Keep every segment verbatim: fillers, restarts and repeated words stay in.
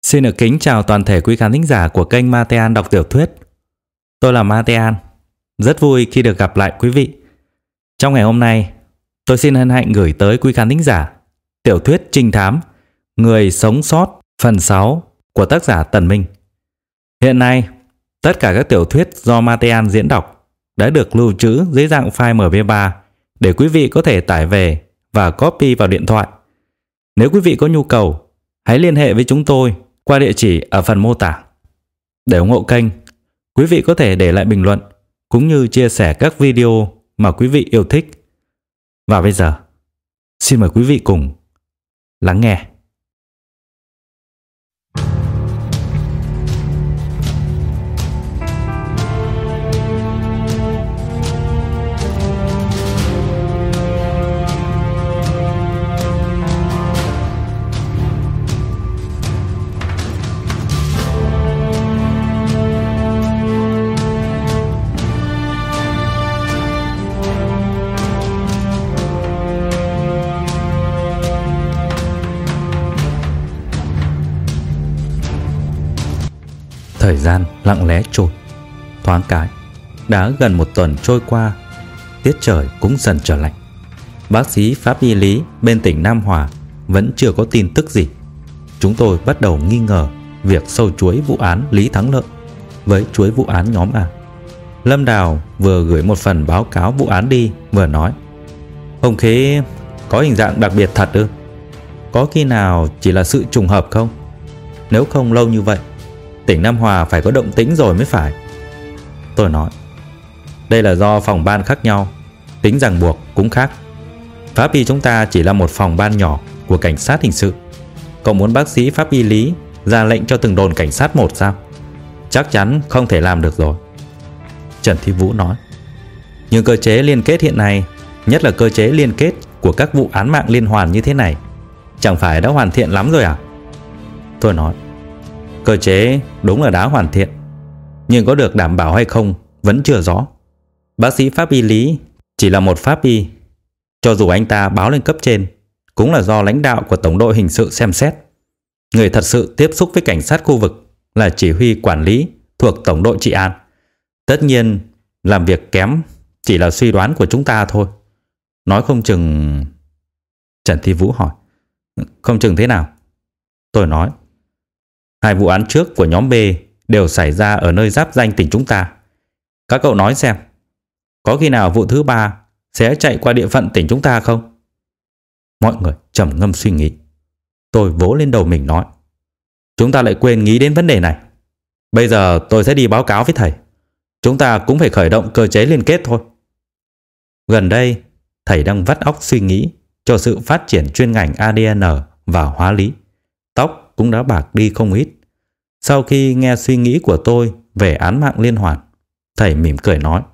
Xin được kính chào toàn thể quý khán thính giả của kênh Matean đọc tiểu thuyết. Tôi là Matean, rất vui khi được gặp lại quý vị. Trong ngày hôm nay, tôi xin hân hạnh gửi tới quý khán thính giả tiểu thuyết trinh thám Người sống sót phần sáu của tác giả Tần Minh. Hiện nay, tất cả các tiểu thuyết do Matean diễn đọc đã được lưu trữ dưới dạng file em pê ba để quý vị có thể tải về và copy vào điện thoại. Nếu quý vị có nhu cầu, hãy liên hệ với chúng tôi qua địa chỉ ở phần mô tả. Để ủng hộ kênh, quý vị có thể để lại bình luận cũng như chia sẻ các video mà quý vị yêu thích. Và bây giờ, xin mời quý vị cùng lắng nghe. Thời gian lặng lẽ trôi, thoáng cái đã gần một tuần trôi qua. Tiết trời cũng dần trở lạnh. Bác sĩ pháp y lý bên tỉnh Nam Hòa vẫn chưa có tin tức gì. Chúng tôi bắt đầu nghi ngờ việc sâu chuối vụ án Lý Thắng Lợi với chuối vụ án nhóm A. Lâm Đào vừa gửi một phần báo cáo vụ án đi, vừa nói: "Ông Khế có hình dạng đặc biệt thật ư? Có khi nào chỉ là sự trùng hợp không? Nếu không lâu như vậy, tỉnh Nam Hòa phải có động tĩnh rồi mới phải." Tôi nói: "Đây là do phòng ban khác nhau, tính ràng buộc cũng khác. Pháp y chúng ta chỉ là một phòng ban nhỏ của cảnh sát hình sự. Cậu muốn bác sĩ pháp y lý ra lệnh cho từng đồn cảnh sát một sao? Chắc chắn không thể làm được rồi." Trần Thi Vũ nói: "Nhưng cơ chế liên kết hiện nay, nhất là cơ chế liên kết của các vụ án mạng liên hoàn như thế này, chẳng phải đã hoàn thiện lắm rồi à?" Tôi nói: "Cơ chế đúng là đã hoàn thiện, nhưng có được đảm bảo hay không vẫn chưa rõ. Bác sĩ pháp y lý chỉ là một pháp y, cho dù anh ta báo lên cấp trên cũng là do lãnh đạo của tổng đội hình sự xem xét. Người thật sự tiếp xúc với cảnh sát khu vực là chỉ huy quản lý thuộc tổng đội trị an. Tất nhiên làm việc kém chỉ là suy đoán của chúng ta thôi. Nói không chừng..." Trần Thi Vũ hỏi: "Không chừng thế nào?" Tôi nói: "Hai vụ án trước của nhóm B đều xảy ra ở nơi giáp ranh tỉnh chúng ta. Các cậu nói xem, có khi nào vụ thứ ba sẽ chạy qua địa phận tỉnh chúng ta không?" Mọi người trầm ngâm suy nghĩ. Tôi vỗ lên đầu mình nói: "Chúng ta lại quên nghĩ đến vấn đề này. Bây giờ tôi sẽ đi báo cáo với thầy. Chúng ta cũng phải khởi động cơ chế liên kết thôi." Gần đây, thầy đang vắt óc suy nghĩ cho sự phát triển chuyên ngành a đê en và hóa lý. Tóc cũng đã bạc đi không ít. Sau khi nghe suy nghĩ của tôi về án mạng liên hoàn, thầy mỉm cười nói: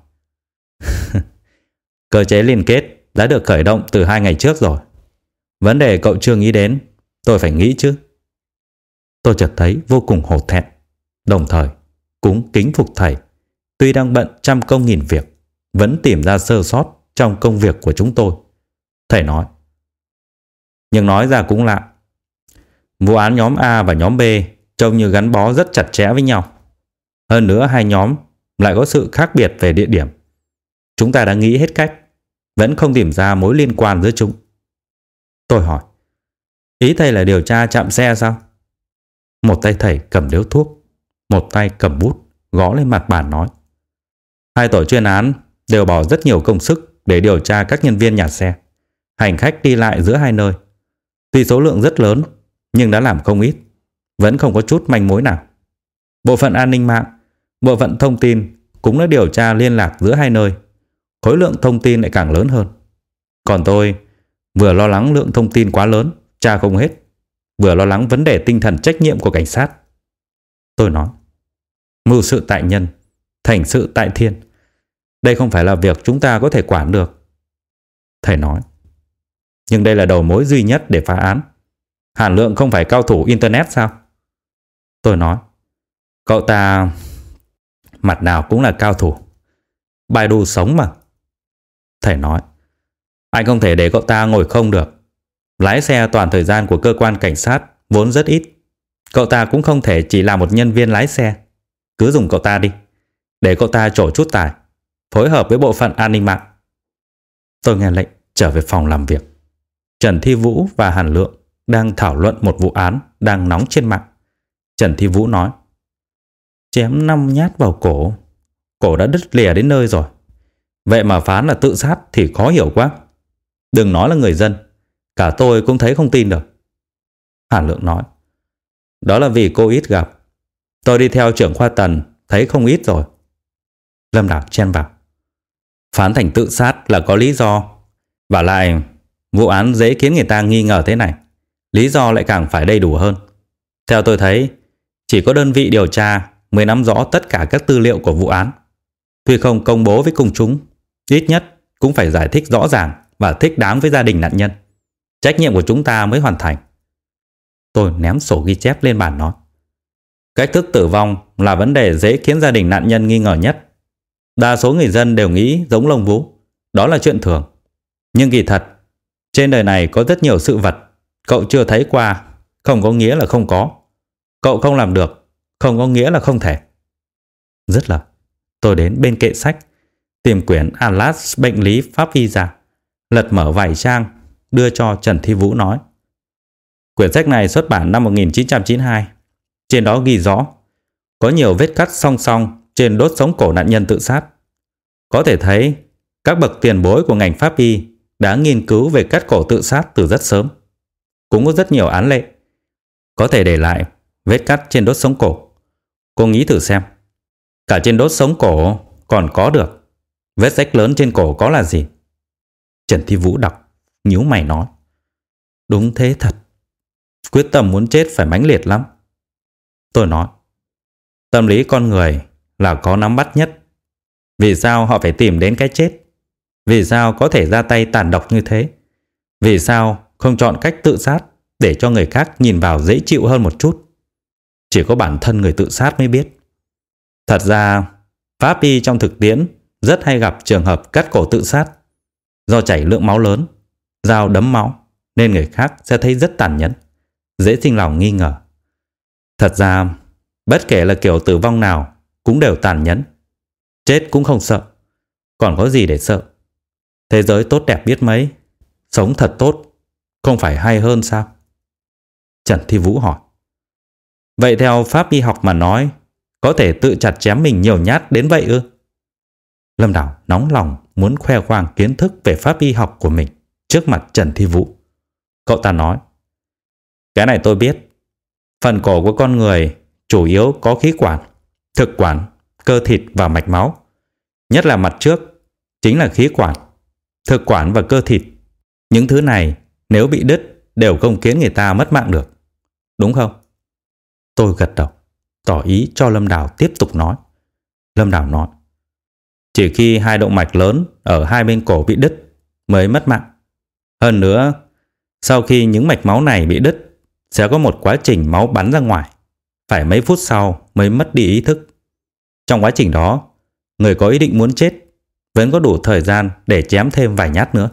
"Cơ chế liên kết đã được khởi động từ hai ngày trước rồi. Vấn đề cậu chưa nghĩ đến, tôi phải nghĩ chứ." Tôi chợt thấy vô cùng hổ thẹn, đồng thời cũng kính phục thầy. Tuy đang bận trăm công nghìn việc, vẫn tìm ra sơ sót trong công việc của chúng tôi. Thầy nói: "Nhưng nói ra cũng lạ. Vụ án nhóm A và nhóm B trông như gắn bó rất chặt chẽ với nhau. Hơn nữa hai nhóm lại có sự khác biệt về địa điểm. Chúng ta đã nghĩ hết cách, vẫn không tìm ra mối liên quan giữa chúng." Tôi hỏi: "Ý thầy là điều tra trạm xe sao?" Một tay thầy cầm điếu thuốc, một tay cầm bút gõ lên mặt bàn nói: "Hai tổ chuyên án đều bỏ rất nhiều công sức để điều tra các nhân viên nhà xe, hành khách đi lại giữa hai nơi. Tuy số lượng rất lớn, nhưng đã làm không ít, vẫn không có chút manh mối nào. Bộ phận an ninh mạng, bộ phận thông tin cũng đã điều tra liên lạc giữa hai nơi. Khối lượng thông tin lại càng lớn hơn. Còn tôi vừa lo lắng lượng thông tin quá lớn, tra không hết, vừa lo lắng vấn đề tinh thần trách nhiệm của cảnh sát." Tôi nói: "Mưu sự tại nhân, thành sự tại thiên. Đây không phải là việc chúng ta có thể quản được." Thầy nói: "Nhưng đây là đầu mối duy nhất để phá án. Hàn Lượng không phải cao thủ internet sao?" Tôi nói: "Cậu ta mặt nào cũng là cao thủ. Baidu sống mà." Thầy nói: "Anh không thể để cậu ta ngồi không được. Lái xe toàn thời gian của cơ quan cảnh sát vốn rất ít. Cậu ta cũng không thể chỉ là một nhân viên lái xe. Cứ dùng cậu ta đi, để cậu ta trổ chút tài, phối hợp với bộ phận an ninh mạng. Tôi nghe lệnh trở về phòng làm việc. Trần Thi Vũ và Hàn Lượng đang thảo luận một vụ án đang nóng trên mạng. Trần Thi Vũ nói: chém năm nhát vào cổ, cổ đã đứt lìa đến nơi rồi. Vậy mà phán là tự sát thì khó hiểu quá. Đừng nói là người dân, cả tôi cũng thấy không tin được. Hàn Lượng nói: đó là vì cô ít gặp. Tôi đi theo trưởng khoa Tần thấy không ít rồi. Lâm Đào chen vào: phán thành tự sát là có lý do. Và lại vụ án dễ khiến người ta nghi ngờ thế này, lý do lại càng phải đầy đủ hơn. Theo tôi thấy, chỉ có đơn vị điều tra mới nắm rõ tất cả các tư liệu của vụ án. Tuy không công bố với công chúng, ít nhất cũng phải giải thích rõ ràng và thích đáng với gia đình nạn nhân. Trách nhiệm của chúng ta mới hoàn thành. Tôi ném sổ ghi chép lên bàn nói: cách thức tử vong là vấn đề dễ khiến gia đình nạn nhân nghi ngờ nhất. Đa số người dân đều nghĩ giống lông vũ, đó là chuyện thường. Nhưng kỳ thật, trên đời này có rất nhiều sự vật cậu chưa thấy qua, không có nghĩa là không có. Cậu không làm được, không có nghĩa là không thể. Dứt lời, tôi đến bên kệ sách, tìm quyển Atlas bệnh lý pháp y ra, lật mở vài trang, đưa cho Trần Thi Vũ nói: quyển sách này xuất bản năm một nghìn chín trăm chín mươi hai. Trên đó ghi rõ có nhiều vết cắt song song trên đốt sống cổ nạn nhân tự sát. Có thể thấy các bậc tiền bối của ngành pháp y đã nghiên cứu về cắt cổ tự sát từ rất sớm. Cũng có rất nhiều án lệ có thể để lại vết cắt trên đốt sống cổ. Cô nghĩ thử xem, cả trên đốt sống cổ còn có được, vết rách lớn trên cổ có là gì? Trần Thi Vũ đọc, nhíu mày nói: đúng thế thật. Quyết tâm muốn chết phải mãnh liệt lắm. Tôi nói: tâm lý con người là có nắm bắt nhất. Vì sao họ phải tìm đến cái chết? Vì sao có thể ra tay tàn độc như thế? Vì sao không chọn cách tự sát để cho người khác nhìn vào dễ chịu hơn một chút? Chỉ có bản thân người tự sát mới biết. Thật ra, pháp y trong thực tiễn rất hay gặp trường hợp cắt cổ tự sát. Do chảy lượng máu lớn, dao đấm máu, nên người khác sẽ thấy rất tàn nhẫn, dễ sinh lòng nghi ngờ. Thật ra, bất kể là kiểu tử vong nào cũng đều tàn nhẫn. Chết cũng không sợ, còn có gì để sợ? Thế giới tốt đẹp biết mấy, sống thật tốt không phải hay hơn sao? Trần Thi Vũ hỏi: vậy theo pháp y học mà nói, có thể tự chặt chém mình nhiều nhát đến vậy ư? Lâm Đào nóng lòng muốn khoe khoang kiến thức về pháp y học của mình trước mặt Trần Thi Vũ. Cậu ta nói: cái này tôi biết. Phần cổ của con người chủ yếu có khí quản, thực quản, cơ thịt và mạch máu. Nhất là mặt trước chính là khí quản, thực quản và cơ thịt. Những thứ này nếu bị đứt đều không khiến người ta mất mạng được, đúng không? Tôi gật đầu, tỏ ý cho Lâm Đào tiếp tục nói. Lâm Đào nói: chỉ khi hai động mạch lớn ở hai bên cổ bị đứt mới mất mạng. Hơn nữa, sau khi những mạch máu này bị đứt, sẽ có một quá trình máu bắn ra ngoài, phải mấy phút sau mới mất đi ý thức. Trong quá trình đó, người có ý định muốn chết vẫn có đủ thời gian để chém thêm vài nhát nữa.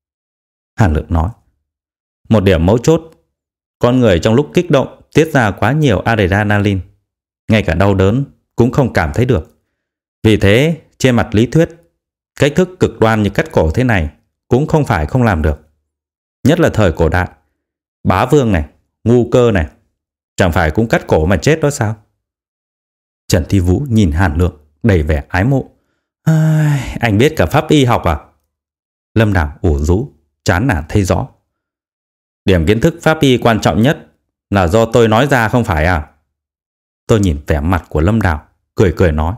Hàn Lượng nói: một điểm mấu chốt, con người trong lúc kích động tiết ra quá nhiều adrenaline, ngay cả đau đớn cũng không cảm thấy được. Vì thế, trên mặt lý thuyết, cách thức cực đoan như cắt cổ thế này cũng không phải không làm được. Nhất là thời cổ đại, Bá Vương này, Ngu Cơ này, chẳng phải cũng cắt cổ mà chết đó sao? Trần Thi Vũ nhìn Hàn Lượng đầy vẻ ái mộ. À, anh biết cả pháp y học à? Lâm Đào ủ rũ, chán nản thấy rõ. Điểm kiến thức pháp y quan trọng nhất là do tôi nói ra không phải à? Tôi nhìn vẻ mặt của Lâm Đào, cười cười nói: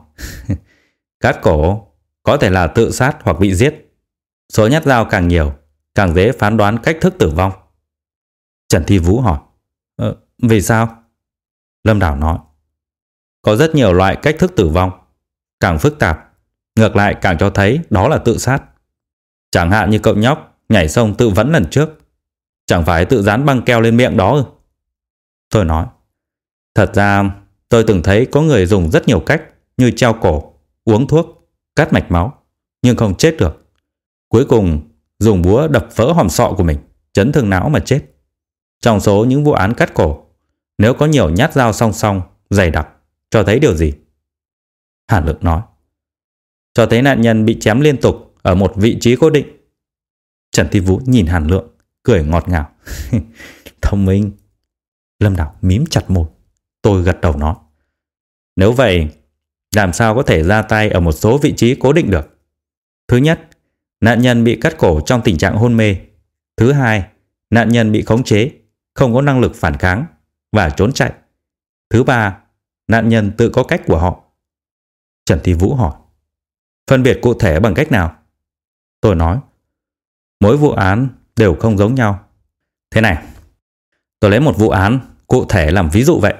cắt cổ có thể là tự sát hoặc bị giết. Số nhát dao càng nhiều, càng dễ phán đoán cách thức tử vong. Trần Thi Vũ hỏi: ờ, vì sao? Lâm Đào nói: có rất nhiều loại cách thức tử vong. Càng phức tạp, ngược lại càng cho thấy đó là tự sát. Chẳng hạn như cậu nhóc nhảy sông tự vẫn lần trước, chẳng phải tự dán băng keo lên miệng đó ư? Tôi nói: thật ra tôi từng thấy có người dùng rất nhiều cách, như treo cổ, uống thuốc, cắt mạch máu, nhưng không chết được. Cuối cùng dùng búa đập vỡ hòm sọ của mình, chấn thương não mà chết. Trong số những vụ án cắt cổ, Nếu có nhiều nhát dao song song, dày đặc, cho thấy điều gì? Hàn Lượng nói. Cho thấy nạn nhân bị chém liên tục ở một vị trí cố định. Trần Thi Vũ nhìn Hàn Lượng, cười ngọt ngào. Thông minh. Lâm Đào mím chặt môi. Tôi gật đầu nói. Nếu vậy, làm sao có thể ra tay ở một số vị trí cố định được? Thứ nhất, nạn nhân bị cắt cổ trong tình trạng hôn mê. Thứ hai, nạn nhân bị khống chế, không có năng lực phản kháng và trốn chạy. Thứ ba, nạn nhân tự có cách của họ. Trần Thi Vũ hỏi. Phân biệt cụ thể bằng cách nào? Tôi nói. Mỗi vụ án đều không giống nhau. Thế này, tôi lấy một vụ án cụ thể làm ví dụ vậy.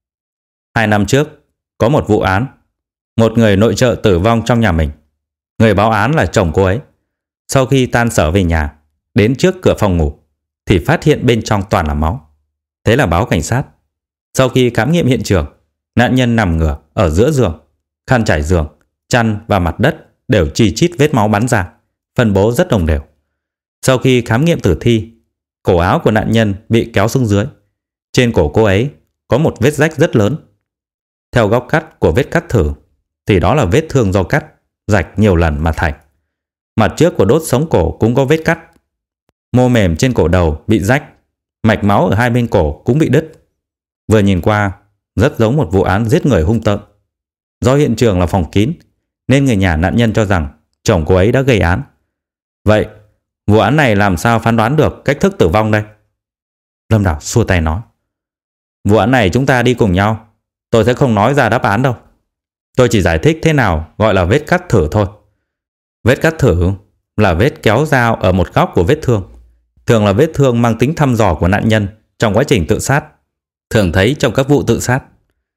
Hai năm trước, có một vụ án. Một người nội trợ tử vong trong nhà mình. Người báo án là chồng cô ấy. Sau khi tan sở về nhà, đến trước cửa phòng ngủ, thì phát hiện bên trong toàn là máu. Thế là báo cảnh sát. Sau khi khám nghiệm hiện trường, nạn nhân nằm ngửa ở giữa giường. Khăn trải giường, chăn và mặt đất đều chi chít vết máu bắn ra, phân bố rất đồng đều. Sau khi khám nghiệm tử thi, cổ áo của nạn nhân bị kéo xuống dưới. Trên cổ cô ấy có một vết rách rất lớn. Theo góc cắt của vết cắt thử thì đó là vết thương do cắt, rạch nhiều lần mà thành. Mặt trước của đốt sống cổ cũng có vết cắt. Mô mềm trên cổ đầu bị rách, mạch máu ở hai bên cổ cũng bị đứt. Vừa nhìn qua, rất giống một vụ án giết người hung tợn. Do hiện trường là phòng kín, nên người nhà nạn nhân cho rằng chồng cô ấy đã gây án. Vậy, vụ án này làm sao phán đoán được cách thức tử vong đây? Lâm Đào xua tay nói. Vụ án này chúng ta đi cùng nhau. Tôi sẽ không nói ra đáp án đâu. Tôi chỉ giải thích thế nào gọi là vết cắt thử thôi. Vết cắt thử là vết kéo dao ở một góc của vết thương. Thường là vết thương mang tính thăm dò của nạn nhân trong quá trình tự sát. Thường thấy trong các vụ tự sát.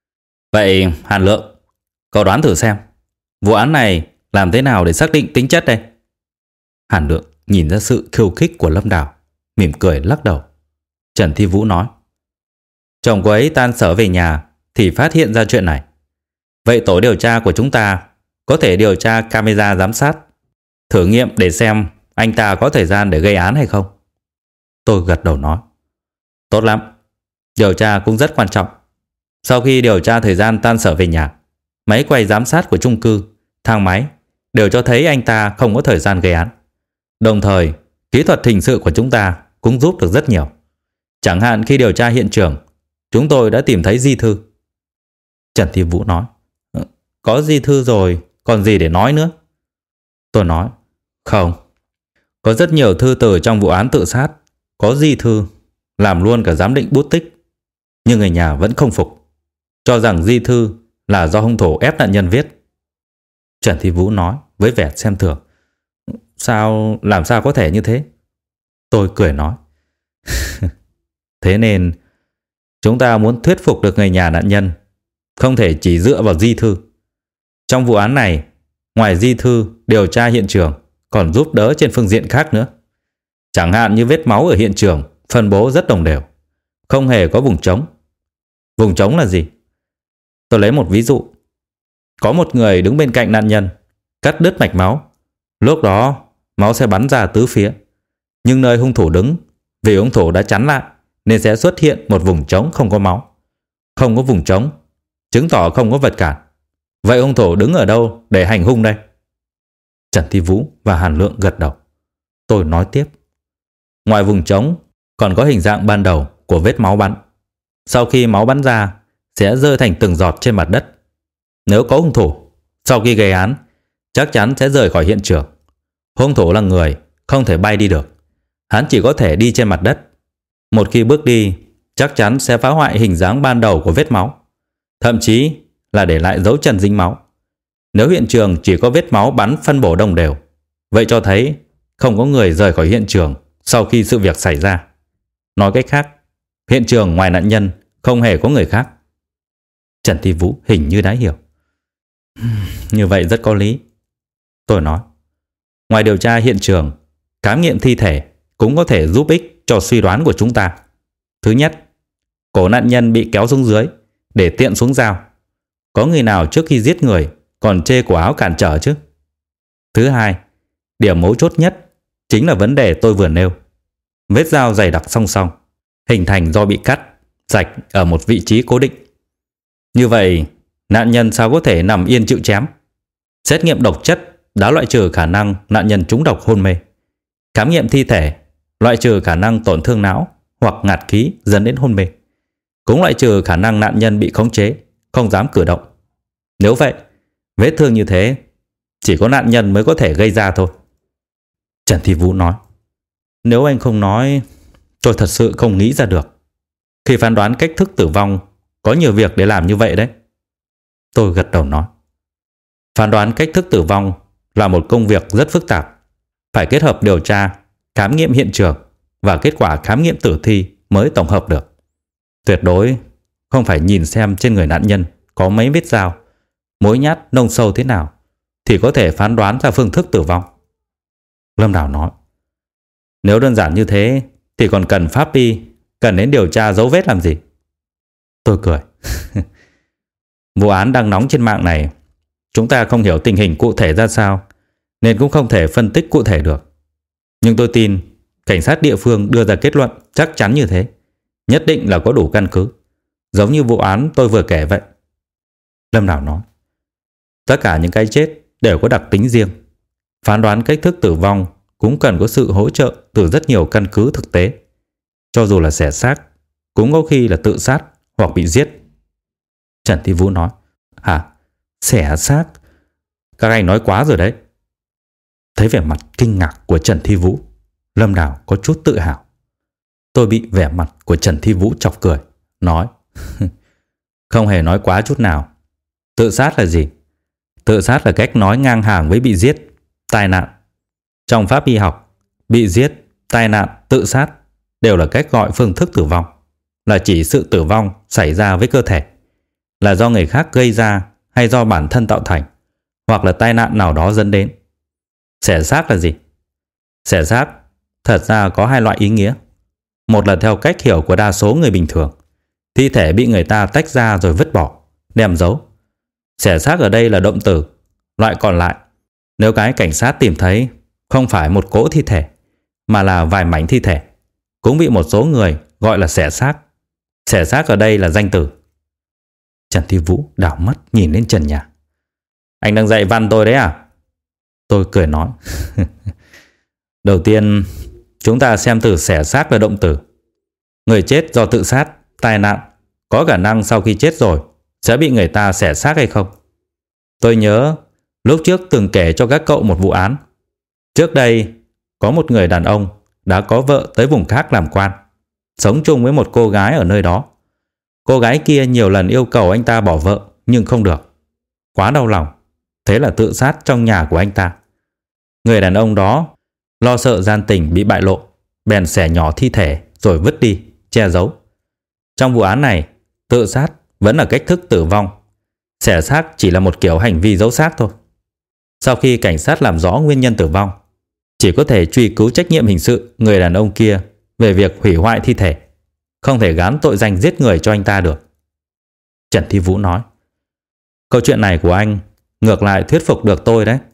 Vậy Hàn Lượng, cậu đoán thử xem, vụ án này làm thế nào để xác định tính chất đây? Hàn Lượng nhìn ra sự khiêu khích của Lâm Đào, mỉm cười lắc đầu. Trần Thi Vũ nói. Chồng cô ấy tan sở về nhà thì phát hiện ra chuyện này. Vậy tổ điều tra của chúng ta có thể điều tra camera giám sát, thử nghiệm để xem anh ta có thời gian để gây án hay không. Tôi gật đầu nói. Tốt lắm. Điều tra cũng rất quan trọng. Sau khi điều tra thời gian tan sở về nhà, máy quay giám sát của chung cư, thang máy đều cho thấy anh ta không có thời gian gây án. Đồng thời, kỹ thuật hình sự của chúng ta cũng giúp được rất nhiều. Chẳng hạn khi điều tra hiện trường, chúng tôi đã tìm thấy di thư. Trần Thi Vũ nói. Có di thư rồi, còn gì để nói nữa? Tôi nói. Không. Có rất nhiều thư từ trong vụ án tự sát, có di thư, làm luôn cả giám định bút tích. Nhưng người nhà vẫn không phục, cho rằng di thư là do hung thủ ép nạn nhân viết. Trần Thi Vũ nói với vẻ xem thường. Sao, làm sao có thể như thế? Tôi cười nói. Thế nên chúng ta muốn thuyết phục được người nhà nạn nhân, không thể chỉ dựa vào di thư. Trong vụ án này, ngoài di thư điều tra hiện trường còn giúp đỡ trên phương diện khác nữa. Chẳng hạn như vết máu ở hiện trường phân bố rất đồng đều, không hề có vùng trống. Vùng trống là gì? Tôi lấy một ví dụ. Có một người đứng bên cạnh nạn nhân, cắt đứt mạch máu. Lúc đó máu sẽ bắn ra tứ phía. Nhưng nơi hung thủ đứng, vì hung thủ đã chắn lại, nên sẽ xuất hiện một vùng trống không có máu. Không có vùng trống, chứng tỏ không có vật cản. Vậy hung thủ đứng ở đâu để hành hung đây? Trần Thi Vũ và Hàn Lượng gật đầu. Tôi nói tiếp. Ngoài vùng trống còn có hình dạng ban đầu của vết máu bắn. Sau khi máu bắn ra sẽ rơi thành từng giọt trên mặt đất. Nếu có hung thủ, sau khi gây án chắc chắn sẽ rời khỏi hiện trường. Hung thủ là người, không thể bay đi được. Hắn chỉ có thể đi trên mặt đất. Một khi bước đi, chắc chắn sẽ phá hoại hình dáng ban đầu của vết máu, thậm chí là để lại dấu chân dính máu. Nếu hiện trường chỉ có vết máu bắn phân bổ đồng đều, vậy cho thấy không có người rời khỏi hiện trường sau khi sự việc xảy ra. Nói cách khác, hiện trường ngoài nạn nhân không hề có người khác. Trần Thi Vũ hình như đã hiểu. Như vậy rất có lý. Tôi nói. Ngoài điều tra hiện trường, khám nghiệm thi thể cũng có thể giúp ích cho suy đoán của chúng ta. Thứ nhất, cổ nạn nhân bị kéo xuống dưới để tiện xuống dao. Có người nào trước khi giết người còn chê cổ áo cản trở chứ? Thứ hai, điểm mấu chốt nhất chính là vấn đề tôi vừa nêu. Vết dao dày đặc song song, hình thành do bị cắt, rạch ở một vị trí cố định. Như vậy, nạn nhân sao có thể nằm yên chịu chém? Xét nghiệm độc chất đã loại trừ khả năng nạn nhân trúng độc hôn mê. Khám nghiệm thi thể loại trừ khả năng tổn thương não hoặc ngạt khí dẫn đến hôn mê. Cũng loại trừ khả năng nạn nhân bị khống chế, không dám cử động. Nếu vậy, vết thương như thế chỉ có nạn nhân mới có thể gây ra thôi. Trần Thi Vũ nói. Nếu anh không nói, tôi thật sự không nghĩ ra được. Khi phán đoán cách thức tử vong, có nhiều việc để làm như vậy đấy. Tôi gật đầu nói. Phán đoán cách thức tử vong là một công việc rất phức tạp. Phải kết hợp điều tra, khám nghiệm hiện trường và kết quả khám nghiệm tử thi mới tổng hợp được. Tuyệt đối không phải nhìn xem trên người nạn nhân có mấy vết dao, mối nhát nông sâu thế nào thì có thể phán đoán ra phương thức tử vong. Lâm Đào nói. Nếu đơn giản như thế thì còn cần pháp y, cần đến điều tra dấu vết làm gì? Tôi cười. Vụ án đang nóng trên mạng này, chúng ta không hiểu tình hình cụ thể ra sao nên cũng không thể phân tích cụ thể được. Nhưng tôi tin cảnh sát địa phương đưa ra kết luận chắc chắn như thế, nhất định là có đủ căn cứ, giống như vụ án tôi vừa kể vậy. Lâm Đào nói. Tất cả những cái chết đều có đặc tính riêng. Phán đoán cách thức tử vong cũng cần có sự hỗ trợ từ rất nhiều căn cứ thực tế. Cho dù là xẻ xác, cũng có khi là tự sát hoặc bị giết. Trần Thi Vũ nói. Hả? Xẻ xác? Các anh nói quá rồi đấy. Thấy vẻ mặt kinh ngạc của Trần Thi Vũ, Lâm Đào có chút tự hào. Tôi bị vẻ mặt của Trần Thi Vũ chọc cười, nói. Không hề nói quá chút nào. Tự sát là gì? Tự sát là cách nói ngang hàng với bị giết, tai nạn. Trong pháp y học, bị giết, tai nạn, tự sát đều là cách gọi phương thức tử vong, là chỉ sự tử vong xảy ra với cơ thể, là do người khác gây ra hay do bản thân tạo thành, hoặc là tai nạn nào đó dẫn đến. Xẻ xác là gì? Xẻ xác thật ra có hai loại ý nghĩa. Một là theo cách hiểu của đa số người bình thường, thi thể bị người ta tách ra rồi vứt bỏ, đem giấu. Xẻ xác ở đây là động từ. Loại còn lại, nếu cái cảnh sát tìm thấy không phải một cỗ thi thể mà là vài mảnh thi thể, cũng bị một số người gọi là xẻ xác. Xẻ xác ở đây là danh từ. Trần Thi Vũ đảo mắt nhìn lên trần nhà. Anh đang dạy văn tôi đấy à? Tôi cười nói. Đầu tiên, chúng ta xem từ xẻ xác là động từ. Người chết do tự sát, tai nạn, có khả năng sau khi chết rồi sẽ bị người ta xẻ xác hay không? Tôi nhớ lúc trước từng kể cho các cậu một vụ án. Trước đây, có một người đàn ông đã có vợ tới vùng khác làm quan, sống chung với một cô gái ở nơi đó. Cô gái kia nhiều lần yêu cầu anh ta bỏ vợ nhưng không được. Quá đau lòng, thế là tự sát trong nhà của anh ta. Người đàn ông đó lo sợ gian tình bị bại lộ, bèn xẻ nhỏ thi thể rồi vứt đi, che giấu. Trong vụ án này, tự sát vẫn là cách thức tử vong. Xẻ xác chỉ là một kiểu hành vi giấu xác thôi. Sau khi cảnh sát làm rõ nguyên nhân tử vong, chỉ có thể truy cứu trách nhiệm hình sự người đàn ông kia về việc hủy hoại thi thể, không thể gán tội danh giết người cho anh ta được. Trần Thi Vũ nói. Câu chuyện này của anh ngược lại thuyết phục được tôi đấy.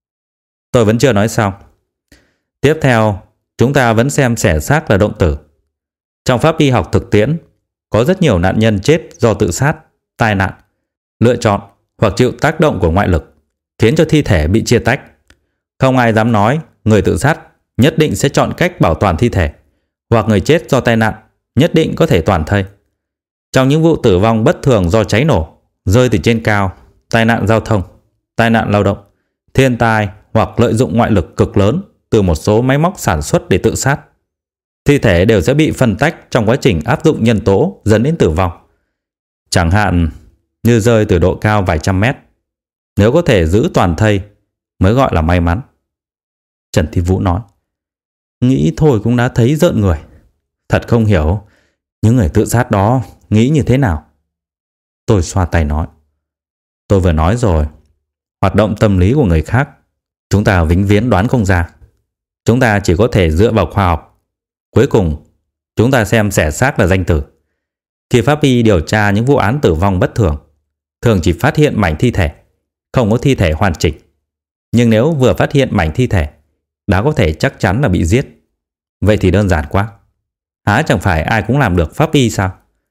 Tôi vẫn chưa nói xong. Tiếp theo, chúng ta vẫn xem xẻ xác là động từ. Trong pháp y học thực tiễn, có rất nhiều nạn nhân chết do tự sát, tai nạn, lựa chọn hoặc chịu tác động của ngoại lực, khiến cho thi thể bị chia tách. Không ai dám nói người tự sát nhất định sẽ chọn cách bảo toàn thi thể, hoặc người chết do tai nạn nhất định có thể toàn thây. Trong những vụ tử vong bất thường do cháy nổ, rơi từ trên cao, tai nạn giao thông, tai nạn lao động, thiên tai hoặc lợi dụng ngoại lực cực lớn từ một số máy móc sản xuất để tự sát, thi thể đều sẽ bị phân tách trong quá trình áp dụng nhân tố dẫn đến tử vong. Chẳng hạn như rơi từ độ cao vài trăm mét, nếu có thể giữ toàn thây mới gọi là may mắn. Trần Thi Vũ nói. Nghĩ thôi cũng đã thấy rợn người. Thật không hiểu những người tự sát đó nghĩ như thế nào. Tôi xoa tay nói. Tôi vừa nói rồi, hoạt động tâm lý của người khác chúng ta vĩnh viễn đoán không ra. Chúng ta chỉ có thể dựa vào khoa học. Cuối cùng, chúng ta xem xẻ xác là danh từ. Khi pháp y điều tra những vụ án tử vong bất thường, thường chỉ phát hiện mảnh thi thể, không có thi thể hoàn chỉnh. Nhưng nếu vừa phát hiện mảnh thi thể, đã có thể chắc chắn là bị giết. Vậy thì đơn giản quá. Há chẳng phải ai cũng làm được pháp y sao?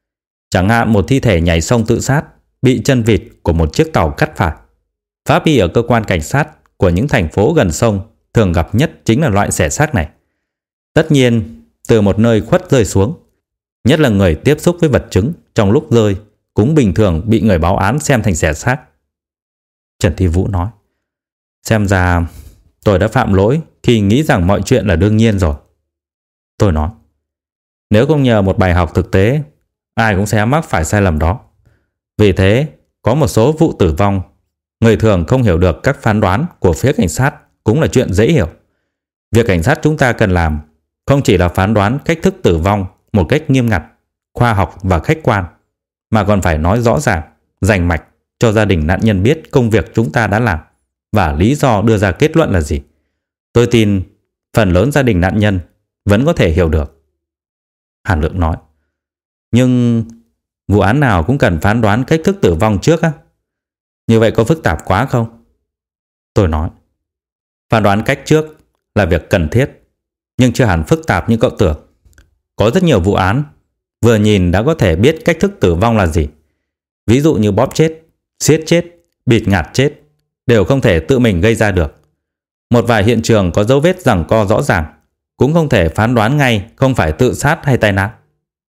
Chẳng hạn một thi thể nhảy sông tự sát, bị chân vịt của một chiếc tàu cắt phải. Pháp y ở cơ quan cảnh sát của những thành phố gần sông thường gặp nhất chính là loại xẻ xác này. Tất nhiên, từ một nơi khuất rơi xuống, nhất là người tiếp xúc với vật chứng trong lúc rơi cũng bình thường bị người báo án xem thành xẻ xác. Trần Thi Vũ nói, xem ra tôi đã phạm lỗi khi nghĩ rằng mọi chuyện là đương nhiên rồi. Tôi nói, nếu không nhờ một bài học thực tế, ai cũng sẽ mắc phải sai lầm đó. Vì thế, có một số vụ tử vong, người thường không hiểu được các phán đoán của phía cảnh sát cũng là chuyện dễ hiểu. Việc cảnh sát chúng ta cần làm không chỉ là phán đoán cách thức tử vong một cách nghiêm ngặt, khoa học và khách quan, mà còn phải nói rõ ràng, rành mạch cho gia đình nạn nhân biết công việc chúng ta đã làm và lý do đưa ra kết luận là gì. Tôi tin phần lớn gia đình nạn nhân vẫn có thể hiểu được. Hàn Lượng nói, nhưng vụ án nào cũng cần phán đoán cách thức tử vong trước á? Như vậy có phức tạp quá không? Tôi nói, phán đoán cách trước là việc cần thiết, nhưng chưa hẳn phức tạp như cậu tưởng. Có rất nhiều vụ án vừa nhìn đã có thể biết cách thức tử vong là gì. Ví dụ như bóp chết, siết chết, bịt ngạt chết đều không thể tự mình gây ra được. Một vài hiện trường có dấu vết giằng co rõ ràng cũng không thể phán đoán ngay không phải tự sát hay tai nạn.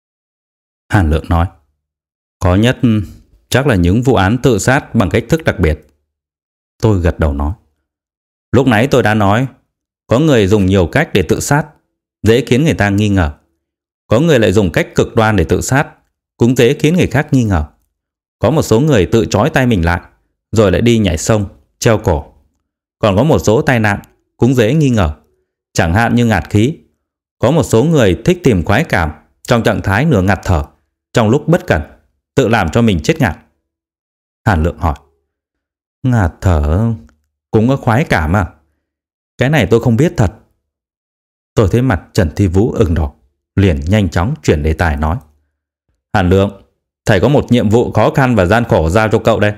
Hàn Lượng nói, có nhất chắc là những vụ án tự sát bằng cách thức đặc biệt. Tôi gật đầu nói, lúc nãy tôi đã nói, có người dùng nhiều cách để tự sát, dễ khiến người ta nghi ngờ. Có người lại dùng cách cực đoan để tự sát, cũng dễ khiến người khác nghi ngờ. Có một số người tự trói tay mình lại, rồi lại đi nhảy sông, treo cổ. Còn có một số tai nạn cũng dễ nghi ngờ, chẳng hạn như ngạt khí. Có một số người thích tìm khoái cảm trong trạng thái nửa ngạt thở, trong lúc bất cẩn, tự làm cho mình chết ngạt. Hàn Lượng hỏi, ngạt thở cũng có khoái cảm à? Cái này tôi không biết thật. Tôi thấy mặt Trần Thi Vũ ửng đỏ, liền nhanh chóng chuyển đề tài nói, Hàn Lượng, thầy có một nhiệm vụ khó khăn và gian khổ giao cho cậu đây.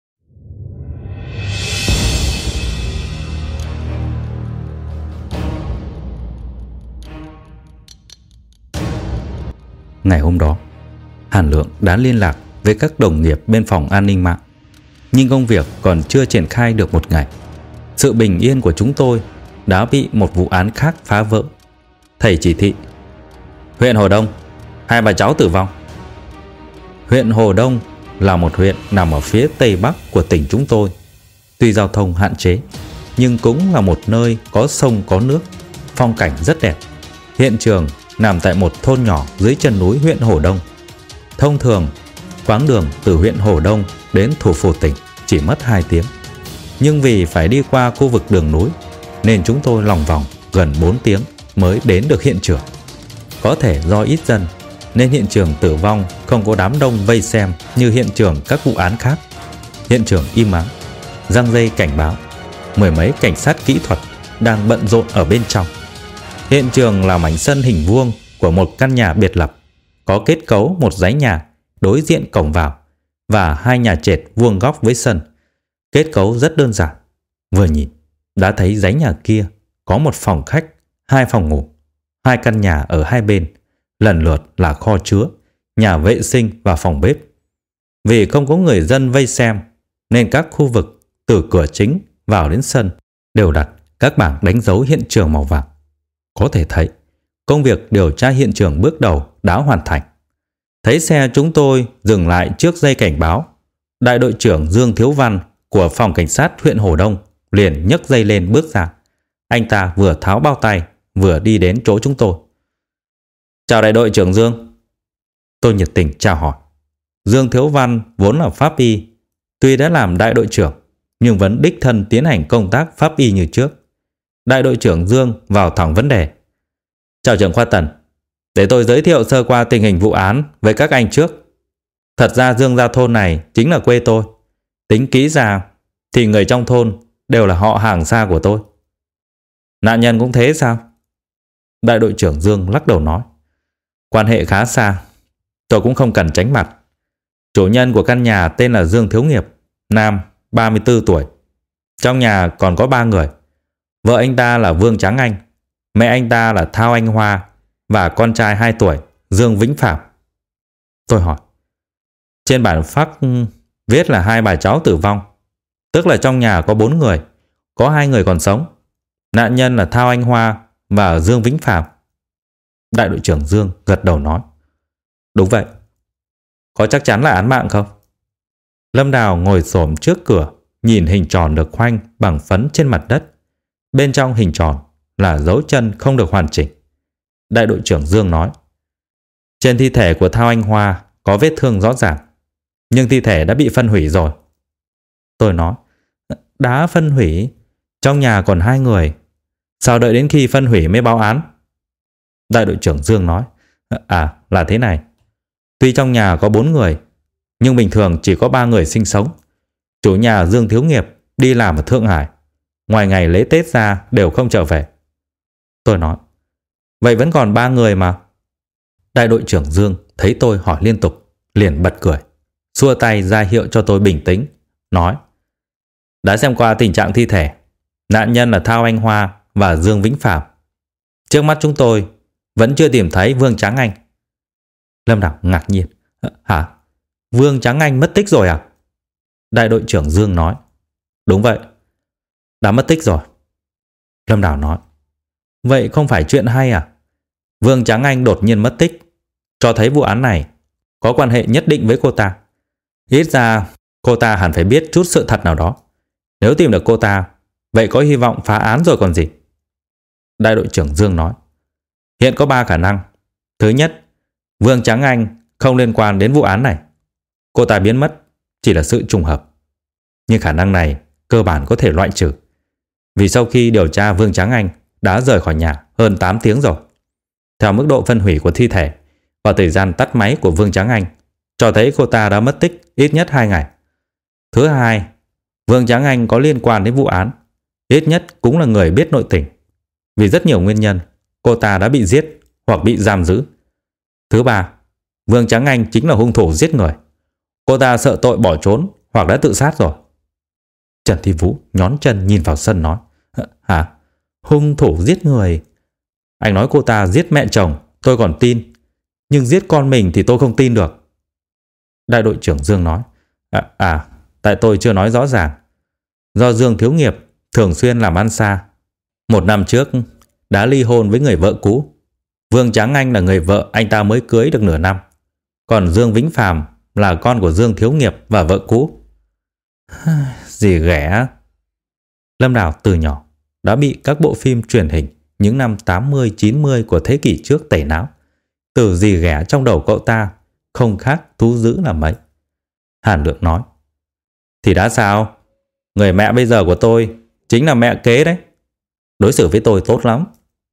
Ngày hôm đó, Hàn Lượng đã liên lạc với các đồng nghiệp bên phòng an ninh mạng, nhưng công việc còn chưa triển khai được một ngày. Sự bình yên của chúng tôi đã bị một vụ án khác phá vỡ. Thầy chỉ thị, huyện Hồ Đông, hai bà cháu tử vong. Huyện Hồ Đông là một huyện nằm ở phía tây bắc của tỉnh chúng tôi. Tuy giao thông hạn chế, nhưng cũng là một nơi có sông có nước, phong cảnh rất đẹp. Hiện trường nằm tại một thôn nhỏ dưới chân núi huyện Hồ Đông. Thông thường, quãng đường từ huyện Hồ Đông đến thủ phủ tỉnh chỉ mất hai tiếng. Nhưng vì phải đi qua khu vực đường núi, nên chúng tôi lòng vòng gần bốn tiếng mới đến được hiện trường. Có thể do ít dân, nên hiện trường tử vong không có đám đông vây xem như hiện trường các vụ án khác. Hiện trường im ắng, giăng dây cảnh báo, mười mấy cảnh sát kỹ thuật đang bận rộn ở bên trong. Hiện trường là mảnh sân hình vuông của một căn nhà biệt lập, có kết cấu một dãy nhà đối diện cổng vào và hai nhà trệt vuông góc với sân. Kết cấu rất đơn giản, vừa nhìn đã thấy dãy nhà kia có một phòng khách, hai phòng ngủ, hai căn nhà ở hai bên, lần lượt là kho chứa, nhà vệ sinh và phòng bếp. Vì không có người dân vây xem, nên các khu vực từ cửa chính vào đến sân đều đặt các bảng đánh dấu hiện trường màu vàng. Có thể thấy, công việc điều tra hiện trường bước đầu đã hoàn thành. Thấy xe chúng tôi dừng lại trước dây cảnh báo, đại đội trưởng Dương Thiếu Văn của phòng cảnh sát huyện Hồ Đông liền nhấc dây lên bước ra. Anh ta vừa tháo bao tay, vừa đi đến chỗ chúng tôi. Chào đại đội trưởng Dương. Tôi nhiệt tình chào hỏi. Dương Thiếu Văn vốn là pháp y, tuy đã làm đại đội trưởng, nhưng vẫn đích thân tiến hành công tác pháp y như trước. Đại đội trưởng Dương vào thẳng vấn đề. Chào trưởng khoa Tần, để tôi giới thiệu sơ qua tình hình vụ án với các anh trước. Thật ra Dương Gia Thôn này chính là quê tôi. Tính kỹ ra thì người trong thôn đều là họ hàng xa của tôi. Nạn nhân cũng thế sao? Đại đội trưởng Dương lắc đầu nói. Quan hệ khá xa, tôi cũng không cần tránh mặt. Chủ nhân của căn nhà tên là Dương Thiếu Nghiệp, nam, ba mươi tư tuổi. Trong nhà còn có ba người. Vợ anh ta là Vương Tráng Anh, mẹ anh ta là Thao Anh Hoa và con trai hai tuổi, Dương Vĩnh Phạm. Tôi hỏi, Trên bản phác viết là hai bà cháu tử vong, tức là trong nhà có bốn người, có hai người còn sống. Nạn nhân là Thao Anh Hoa và Dương Vĩnh Phạm. Đại đội trưởng Dương gật đầu nói: Đúng vậy. Có chắc chắn là án mạng không? Lâm Đào ngồi xổm trước cửa, nhìn hình tròn được khoanh bằng phấn trên mặt đất. Bên trong hình tròn là dấu chân không được hoàn chỉnh. Đại đội trưởng Dương nói: Trên thi thể của Thao Anh Hoa có vết thương rõ ràng, nhưng thi thể đã bị phân hủy rồi. Tôi nói: Đã phân hủy? Trong nhà còn hai người, sao đợi đến khi phân hủy mới báo án? Đại đội trưởng Dương nói: À, là thế này. Tuy trong nhà có bốn người, nhưng bình thường chỉ có ba người sinh sống. Chủ nhà Dương Thiếu Nghiệp đi làm ở Thượng Hải, ngoài ngày lễ Tết ra đều không trở về. Tôi nói: Vậy vẫn còn ba người mà. Đại đội trưởng Dương thấy tôi hỏi liên tục, liền bật cười, xua tay ra hiệu cho tôi bình tĩnh, nói: Đã xem qua tình trạng thi thể, nạn nhân là Thao Anh Hoa và Dương Vĩnh Phạm. Trước mắt chúng tôi vẫn chưa tìm thấy Vương Tráng Anh. Lâm Đào ngạc nhiên: Hả? Vương Tráng Anh mất tích rồi à? Đại đội trưởng Dương nói: Đúng vậy, đã mất tích rồi. Lâm Đào nói: Vậy không phải chuyện hay à? Vương Tráng Anh đột nhiên mất tích, cho thấy vụ án này có quan hệ nhất định với cô ta. Ít ra cô ta hẳn phải biết chút sự thật nào đó. Nếu tìm được cô ta, vậy có hy vọng phá án rồi còn gì. Đại đội trưởng Dương nói: Hiện có ba khả năng. Thứ nhất, Vương Tráng Anh không liên quan đến vụ án này. Cô ta biến mất chỉ là sự trùng hợp. Nhưng khả năng này cơ bản có thể loại trừ, vì sau khi điều tra Vương Tráng Anh đã rời khỏi nhà hơn tám tiếng rồi. Theo mức độ phân hủy của thi thể và thời gian tắt máy của Vương Tráng Anh, cho thấy cô ta đã mất tích ít nhất hai ngày. Thứ hai, Vương Tráng Anh có liên quan đến vụ án, ít nhất cũng là người biết nội tình. Vì rất nhiều nguyên nhân, cô ta đã bị giết hoặc bị giam giữ. Thứ ba, Vương Tráng Anh chính là hung thủ giết người. Cô ta sợ tội bỏ trốn hoặc đã tự sát rồi. Trần Thi Vũ nhón chân nhìn vào sân nói: Hả? Hung thủ giết người? Anh nói cô ta giết mẹ chồng, tôi còn tin. Nhưng giết con mình thì tôi không tin được. Đại đội trưởng Dương nói: À, à tại tôi chưa nói rõ ràng. Do Dương Thiếu Nghiệp thường xuyên làm ăn xa, một năm trước đã ly hôn với người vợ cũ. Vương Tráng Anh là người vợ anh ta mới cưới được nửa năm. Còn Dương Vĩnh Phạm là con của Dương Thiếu Nghiệp và vợ cũ. Gì ghẻ. Lâm Đào từ nhỏ đã bị các bộ phim truyền hình những năm tám mươi chín mươi của thế kỷ trước tẩy não. Từ gì ghẻ trong đầu cậu ta không khác thú dữ là mấy. Hàn Lượng nói: Thì đã sao? Người mẹ bây giờ của tôi chính là mẹ kế đấy. Đối xử với tôi tốt lắm.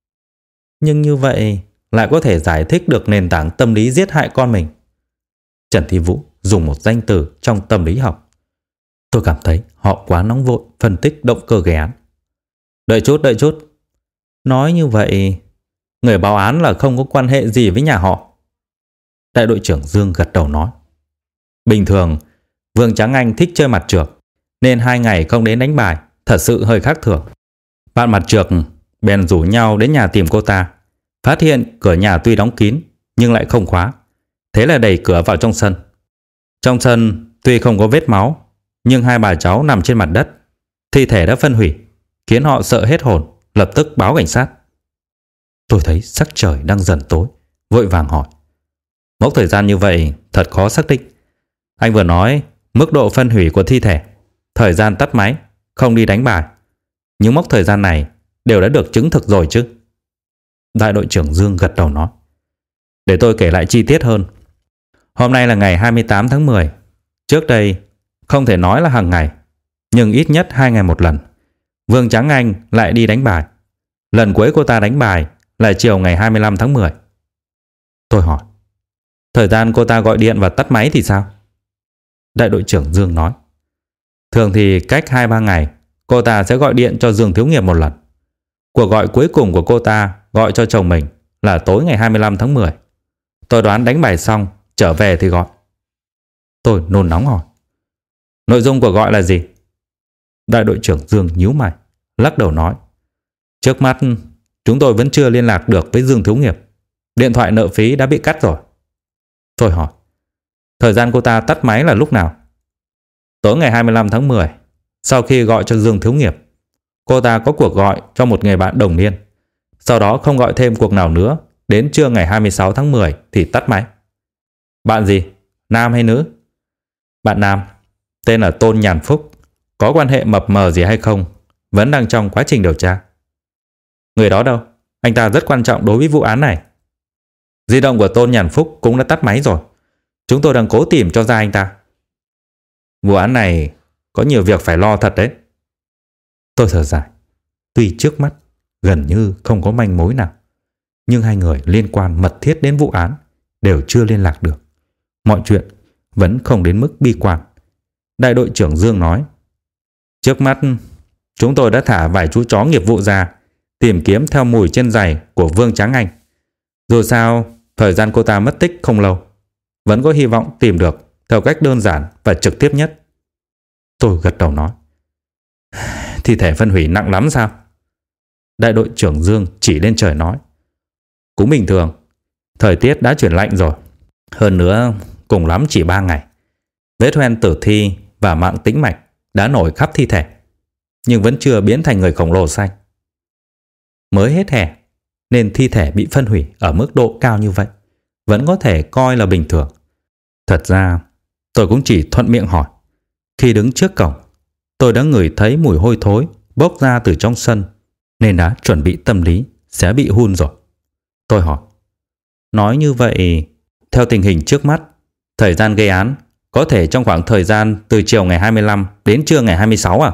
Nhưng như vậy lại có thể giải thích được nền tảng tâm lý giết hại con mình. Trần Thi Vũ dùng một danh từ trong tâm lý học. Tôi cảm thấy họ quá nóng vội phân tích động cơ gây án. Đợi chút, đợi chút. Nói như vậy, người báo án là không có quan hệ gì với nhà họ. Đại đội trưởng Dương gật đầu nói: Bình thường, Vương Tráng Anh thích chơi mặt trược, nên hai ngày không đến đánh bài thật sự hơi khác thường. Bạn mặt trược bèn rủ nhau đến nhà tìm cô ta. Phát hiện cửa nhà tuy đóng kín nhưng lại không khóa. Thế là đẩy cửa vào trong sân. Trong sân tuy không có vết máu, nhưng hai bà cháu nằm trên mặt đất. Thi thể đã phân hủy, khiến họ sợ hết hồn, lập tức báo cảnh sát. Tôi thấy sắc trời đang dần tối, vội vàng hỏi: Mốc thời gian như vậy thật khó xác định. Anh vừa nói mức độ phân hủy của thi thể, thời gian tắt máy, không đi đánh bài. Những mốc thời gian này đều đã được chứng thực rồi chứ? Đại đội trưởng Dương gật đầu nói: Để tôi kể lại chi tiết hơn. Hôm nay là ngày hai mươi tám tháng mười. Trước đây, không thể nói là hàng ngày, nhưng ít nhất hai ngày một lần, Vương Tráng Anh lại đi đánh bài. Lần cuối cô ta đánh bài là chiều ngày hai mươi lăm tháng mười. Tôi hỏi: Thời gian cô ta gọi điện và tắt máy thì sao? Đại đội trưởng Dương nói: Thường thì cách hai ba ngày, cô ta sẽ gọi điện cho Dương Thiếu Nghiệp một lần. Cuộc gọi cuối cùng của cô ta gọi cho chồng mình là tối ngày hai mươi lăm tháng mười. Tôi đoán đánh bài xong, trở về thì gọi. Tôi nôn nóng hỏi: Nội dung của gọi là gì? Đại đội trưởng Dương nhíu mày, lắc đầu nói: Trước mắt, chúng tôi vẫn chưa liên lạc được với Dương Thiếu Nghiệp. Điện thoại nợ phí đã bị cắt rồi. Tôi hỏi: Thời gian cô ta tắt máy là lúc nào? Tối ngày hai mươi lăm tháng mười, sau khi gọi cho Dương Thiếu Nghiệp, cô ta có cuộc gọi cho một người bạn đồng niên. Sau đó không gọi thêm cuộc nào nữa, đến trưa ngày hai mươi sáu tháng mười thì tắt máy. Bạn gì? Nam hay nữ? Bạn nam, tên là Tôn Nhàn Phúc. Có quan hệ mập mờ gì hay không vẫn đang trong quá trình điều tra. Người đó đâu? Anh ta rất quan trọng đối với vụ án này. Di động của Tôn Nhàn Phúc cũng đã tắt máy rồi. Chúng tôi đang cố tìm cho ra anh ta. Vụ án này có nhiều việc phải lo thật đấy. Tôi thở dài. Tuy trước mắt gần như không có manh mối nào, nhưng hai người liên quan mật thiết đến vụ án đều chưa liên lạc được. Mọi chuyện vẫn không đến mức bi quan. Đại đội trưởng Dương nói: Trước mắt chúng tôi đã thả vài chú chó nghiệp vụ ra tìm kiếm theo mùi trên giày của Vương Tráng Anh. Dù sao thời gian cô ta mất tích không lâu, vẫn có hy vọng tìm được theo cách đơn giản và trực tiếp nhất. Tôi gật đầu nói: Thi thể phân hủy nặng lắm sao? Đại đội trưởng Dương chỉ lên trời nói: Cũng bình thường. Thời tiết đã chuyển lạnh rồi. Hơn nữa cùng lắm chỉ ba ngày. Vết hoen tử thi và mạng tĩnh mạch đã nổi khắp thi thể, nhưng vẫn chưa biến thành người khổng lồ xanh. Mới hết hè nên thi thể bị phân hủy ở mức độ cao như vậy vẫn có thể coi là bình thường. Thật ra tôi cũng chỉ thuận miệng hỏi. Khi đứng trước cổng, tôi đã ngửi thấy mùi hôi thối bốc ra từ trong sân, nên đã chuẩn bị tâm lý sẽ bị hun rồi. Tôi hỏi: Nói như vậy, theo tình hình trước mắt, thời gian gây án có thể trong khoảng thời gian từ chiều ngày hai mươi lăm đến trưa ngày hai mươi sáu à?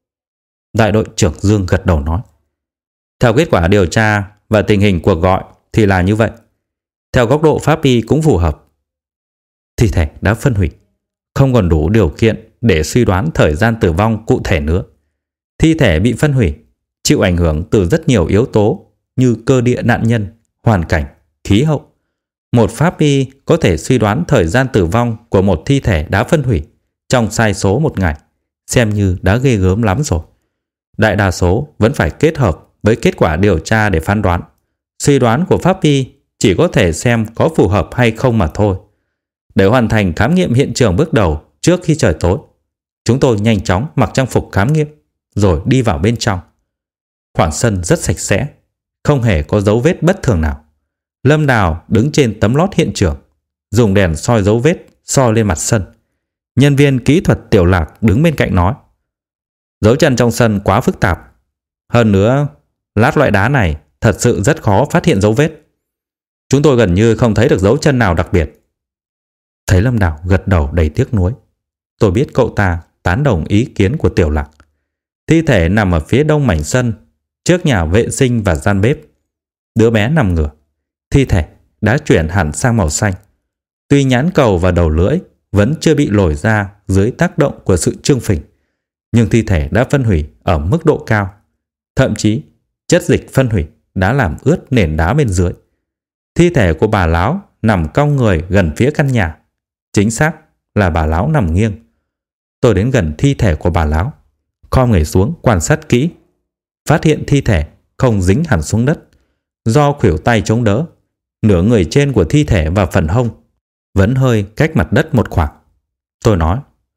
Đại đội trưởng Dương gật đầu nói: Theo kết quả điều tra và tình hình cuộc gọi thì là như vậy. Theo góc độ pháp y cũng phù hợp. Thi thể đã phân hủy, không còn đủ điều kiện để suy đoán thời gian tử vong cụ thể nữa. Thi thể bị phân hủy chịu ảnh hưởng từ rất nhiều yếu tố như cơ địa nạn nhân, hoàn cảnh, khí hậu. Một pháp y có thể suy đoán thời gian tử vong của một thi thể đã phân hủy trong sai số một ngày, xem như đã ghê gớm lắm rồi. Đại đa số vẫn phải kết hợp với kết quả điều tra để phán đoán. Suy đoán của pháp y chỉ có thể xem có phù hợp hay không mà thôi. Để hoàn thành khám nghiệm hiện trường bước đầu trước khi trời tối, chúng tôi nhanh chóng mặc trang phục khám nghiệm rồi đi vào bên trong. Khoảng sân rất sạch sẽ, không hề có dấu vết bất thường nào. Lâm Đào đứng trên tấm lót hiện trường, dùng đèn soi dấu vết soi lên mặt sân. Nhân viên kỹ thuật Tiểu Lạc đứng bên cạnh nói: Dấu chân trong sân quá phức tạp. Hơn nữa, lát loại đá này thật sự rất khó phát hiện dấu vết. Chúng tôi gần như không thấy được dấu chân nào đặc biệt. Thấy Lâm Đào gật đầu đầy tiếc nuối, tôi biết cậu ta tán đồng ý kiến của Tiểu Lạc. Thi thể nằm ở phía đông mảnh sân, trước nhà vệ sinh và gian bếp. Đứa bé nằm ngửa. Thi thể đã chuyển hẳn sang màu xanh. Tuy nhãn cầu và đầu lưỡi vẫn chưa bị lồi ra dưới tác động của sự trương phình, nhưng thi thể đã phân hủy ở mức độ cao. Thậm chí chất dịch phân hủy đã làm ướt nền đá bên dưới. Thi thể của bà Láo nằm cong người gần phía căn nhà. Chính xác là bà Láo nằm nghiêng. Tôi đến gần thi thể của bà Láo, khom người xuống quan sát kỹ, phát hiện thi thể không dính hẳn xuống đất. Do khuỷu tay chống đỡ, nửa người trên của thi thể và phần hông vẫn hơi cách mặt đất một khoảng. Tôi nói: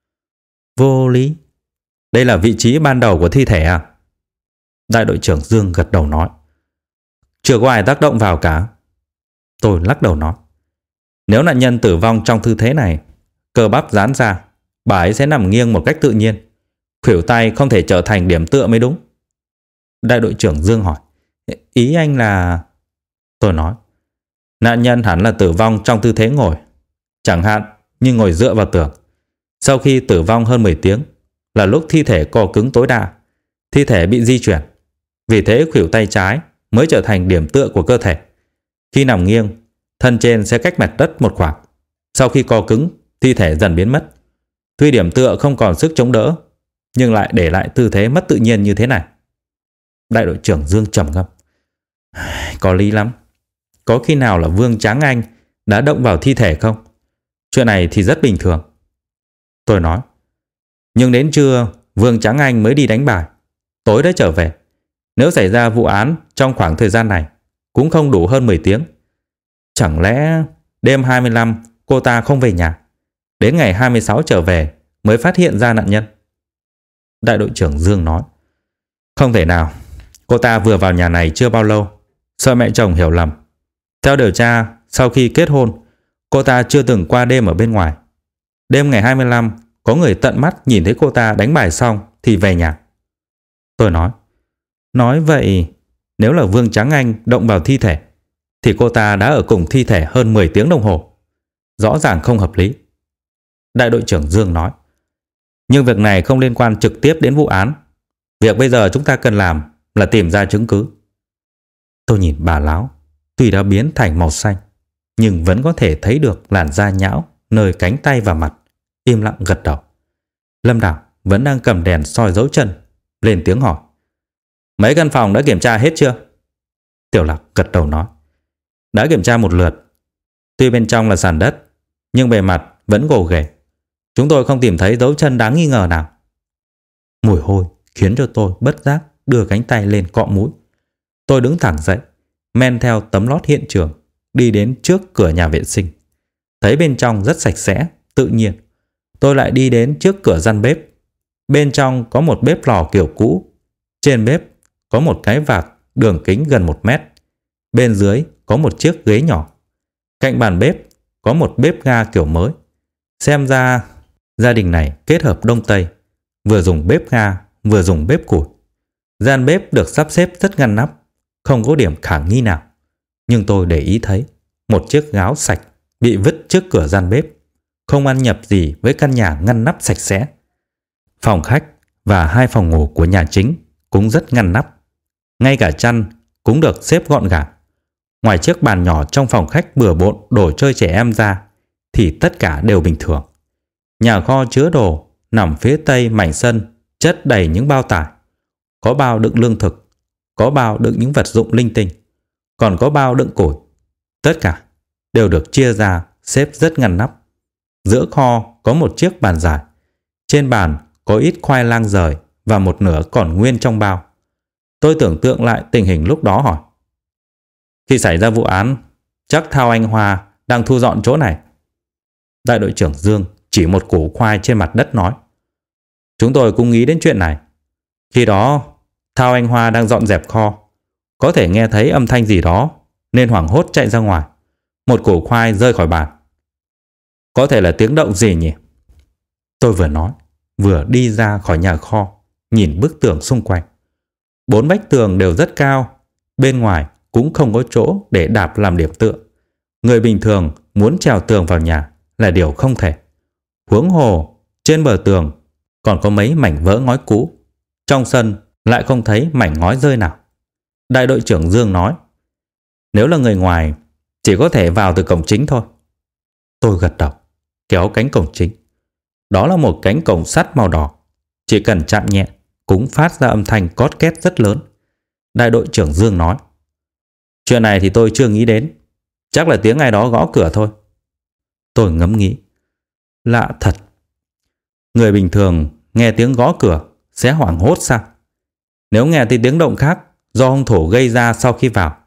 Vô lý. Đây là vị trí ban đầu của thi thể à? Đại đội trưởng Dương gật đầu nói: Chưa có ai tác động vào cả. Tôi lắc đầu nói: Nếu nạn nhân tử vong trong tư thế này, cơ bắp giãn ra, bà ấy sẽ nằm nghiêng một cách tự nhiên. Khuỷu tay không thể trở thành điểm tựa mới đúng. Đại đội trưởng Dương hỏi: Ý anh là... Tôi nói: Nạn nhân hẳn là tử vong trong tư thế ngồi, chẳng hạn như ngồi dựa vào tường. Sau khi tử vong hơn mười tiếng là lúc thi thể co cứng tối đa, thi thể bị di chuyển. Vì thế khuỷu tay trái mới trở thành điểm tựa của cơ thể. Khi nằm nghiêng, thân trên sẽ cách mặt đất một khoảng. Sau khi co cứng, thi thể dần biến mất. Tuy điểm tựa không còn sức chống đỡ, nhưng lại để lại tư thế mất tự nhiên như thế này. Đại đội trưởng Dương trầm ngâm: Có lý lắm. Có khi nào là Vương Tráng Anh đã động vào thi thể không? Chuyện này thì rất bình thường. Tôi nói: Nhưng đến trưa Vương Tráng Anh mới đi đánh bài, tối đã trở về. Nếu xảy ra vụ án trong khoảng thời gian này cũng không đủ hơn mười tiếng. Chẳng lẽ đêm hai mươi lăm cô ta không về nhà, Đến ngày hai mươi sáu trở về mới phát hiện ra nạn nhân. Đại đội trưởng Dương nói. Không thể nào. Cô ta vừa vào nhà này chưa bao lâu, sợ mẹ chồng hiểu lầm. Theo điều tra, sau khi kết hôn, cô ta chưa từng qua đêm ở bên ngoài. Đêm ngày hai mươi lăm, có người tận mắt nhìn thấy cô ta đánh bài xong thì về nhà. Tôi nói. Nói vậy, nếu là Vương Tráng Anh động vào thi thể, thì cô ta đã ở cùng thi thể hơn mười tiếng đồng hồ. Rõ ràng không hợp lý. Đại đội trưởng Dương nói. Nhưng việc này không liên quan trực tiếp đến vụ án. Việc bây giờ chúng ta cần làm là tìm ra chứng cứ. Tôi nhìn bà lão, tuy đã biến thành màu xanh, nhưng vẫn có thể thấy được làn da nhão nơi cánh tay và mặt. Im lặng gật đầu. Lâm Đào vẫn đang cầm đèn soi dấu chân, lên tiếng hỏi. Mấy căn phòng đã kiểm tra hết chưa? Tiểu Lạc gật đầu nói. Đã kiểm tra một lượt. Tuy bên trong là sàn đất, nhưng bề mặt vẫn gồ ghề. Chúng tôi không tìm thấy dấu chân đáng nghi ngờ nào. Mùi hôi khiến cho tôi bất giác đưa cánh tay lên cọ mũi. Tôi đứng thẳng dậy, men theo tấm lót hiện trường, đi đến trước cửa nhà vệ sinh. Thấy bên trong rất sạch sẽ, tự nhiên. Tôi lại đi đến trước cửa gian bếp. Bên trong có một bếp lò kiểu cũ. Trên bếp có một cái vạc đường kính gần một mét. Bên dưới có một chiếc ghế nhỏ. Cạnh bàn bếp có một bếp ga kiểu mới. Xem ra gia đình này kết hợp Đông Tây, vừa dùng bếp ga vừa dùng bếp củi. Gian bếp được sắp xếp rất ngăn nắp, không có điểm khả nghi nào. Nhưng tôi để ý thấy một chiếc gáo sạch bị vứt trước cửa gian bếp, không ăn nhập gì với căn nhà ngăn nắp sạch sẽ. Phòng khách và hai phòng ngủ của nhà chính cũng rất ngăn nắp. Ngay cả chăn cũng được xếp gọn gàng. Ngoài chiếc bàn nhỏ trong phòng khách bừa bộn đồ chơi trẻ em ra, thì tất cả đều bình thường. Nhà kho chứa đồ nằm phía tây mảnh sân, chất đầy những bao tải. Có bao đựng lương thực, có bao đựng những vật dụng linh tinh, còn có bao đựng củi. Tất cả đều được chia ra, xếp rất ngăn nắp. Giữa kho có một chiếc bàn dài. Trên bàn có ít khoai lang rời và một nửa còn nguyên trong bao. Tôi tưởng tượng lại tình hình lúc đó hỏi. Khi xảy ra vụ án, chắc Thao Anh Hoa đang thu dọn chỗ này. Đại đội trưởng Dương chỉ một củ khoai trên mặt đất nói. Chúng tôi cũng nghĩ đến chuyện này. Khi đó Thao Anh Hoa đang dọn dẹp kho, có thể nghe thấy âm thanh gì đó nên hoảng hốt chạy ra ngoài. Một củ khoai rơi khỏi bàn. Có thể là tiếng động gì nhỉ? Tôi vừa nói vừa đi ra khỏi nhà kho, nhìn bức tường xung quanh. Bốn vách tường đều rất cao, bên ngoài cũng không có chỗ để đạp làm điểm tựa. Người bình thường muốn trèo tường vào nhà là điều không thể. Huống hồ trên bờ tường còn có mấy mảnh vỡ ngói cũ. Trong sân lại không thấy mảnh ngói rơi nào. Đại đội trưởng Dương nói. Nếu là người ngoài chỉ có thể vào từ cổng chính thôi. Tôi gật đầu, kéo cánh cổng chính. Đó là một cánh cổng sắt màu đỏ. Chỉ cần chạm nhẹ cũng phát ra âm thanh cót két rất lớn. Đại đội trưởng Dương nói. Chuyện này thì tôi chưa nghĩ đến. Chắc là tiếng ai đó gõ cửa thôi. Tôi ngẫm nghĩ. Lạ thật. Người bình thường nghe tiếng gõ cửa sẽ hoảng hốt sao? Nếu nghe thấy tiếng động khác do hung thủ gây ra sau khi vào,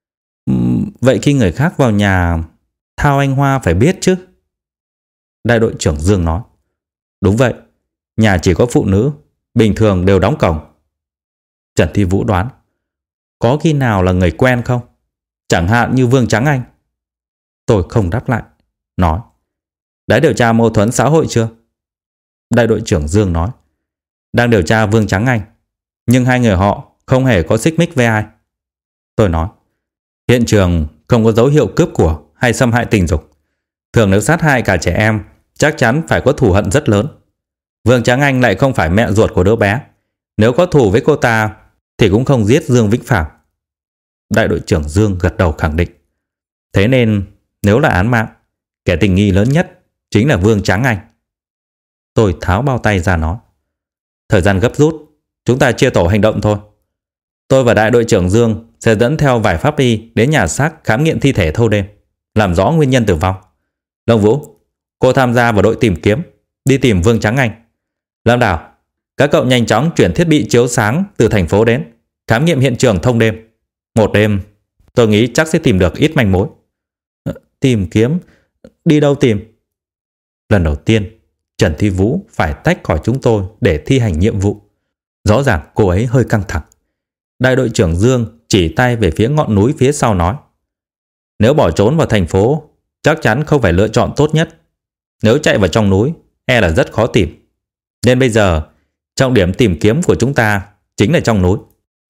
vậy khi người khác vào nhà, Thao Anh Hoa phải biết chứ? Đại đội trưởng Dương nói. Đúng vậy. Nhà chỉ có phụ nữ, bình thường đều đóng cổng. Trần Thi Vũ đoán. Có khi nào là người quen không? Chẳng hạn như Vương Tráng Anh. Tôi không đáp lại. Nói. Đã điều tra mâu thuẫn xã hội chưa? Đại đội trưởng Dương nói. Đang điều tra Vương Tráng Anh, nhưng hai người họ không hề có xích mích với ai. Tôi nói. Hiện trường không có dấu hiệu cướp của hay xâm hại tình dục. Thường nếu sát hại cả trẻ em, chắc chắn phải có thù hận rất lớn. Vương Tráng Anh lại không phải mẹ ruột của đứa bé. Nếu có thù với cô ta thì cũng không giết Dương Vĩnh Phạm. Đại đội trưởng Dương gật đầu khẳng định. Thế nên nếu là án mạng, kẻ tình nghi lớn nhất chính là Vương Tráng Anh. Tôi tháo bao tay ra nói. Thời gian gấp rút, chúng ta chia tổ hành động thôi. Tôi và đại đội trưởng Dương sẽ dẫn theo vài pháp y đến nhà xác khám nghiệm thi thể thâu đêm, làm rõ nguyên nhân tử vong. Long Vũ, cô tham gia vào đội tìm kiếm, đi tìm Vương Tráng Anh. Lâm Đào, các cậu nhanh chóng chuyển thiết bị chiếu sáng từ thành phố đến, khám nghiệm hiện trường thông đêm. Một đêm, tôi nghĩ chắc sẽ tìm được ít manh mối. Tìm kiếm? Đi đâu tìm? Lần đầu tiên, Trần Thi Vũ phải tách khỏi chúng tôi để thi hành nhiệm vụ. Rõ ràng cô ấy hơi căng thẳng. Đại đội trưởng Dương chỉ tay về phía ngọn núi phía sau nói: nếu bỏ trốn vào thành phố, chắc chắn không phải lựa chọn tốt nhất. Nếu chạy vào trong núi, e là rất khó tìm. Nên bây giờ, trọng điểm tìm kiếm của chúng ta chính là trong núi.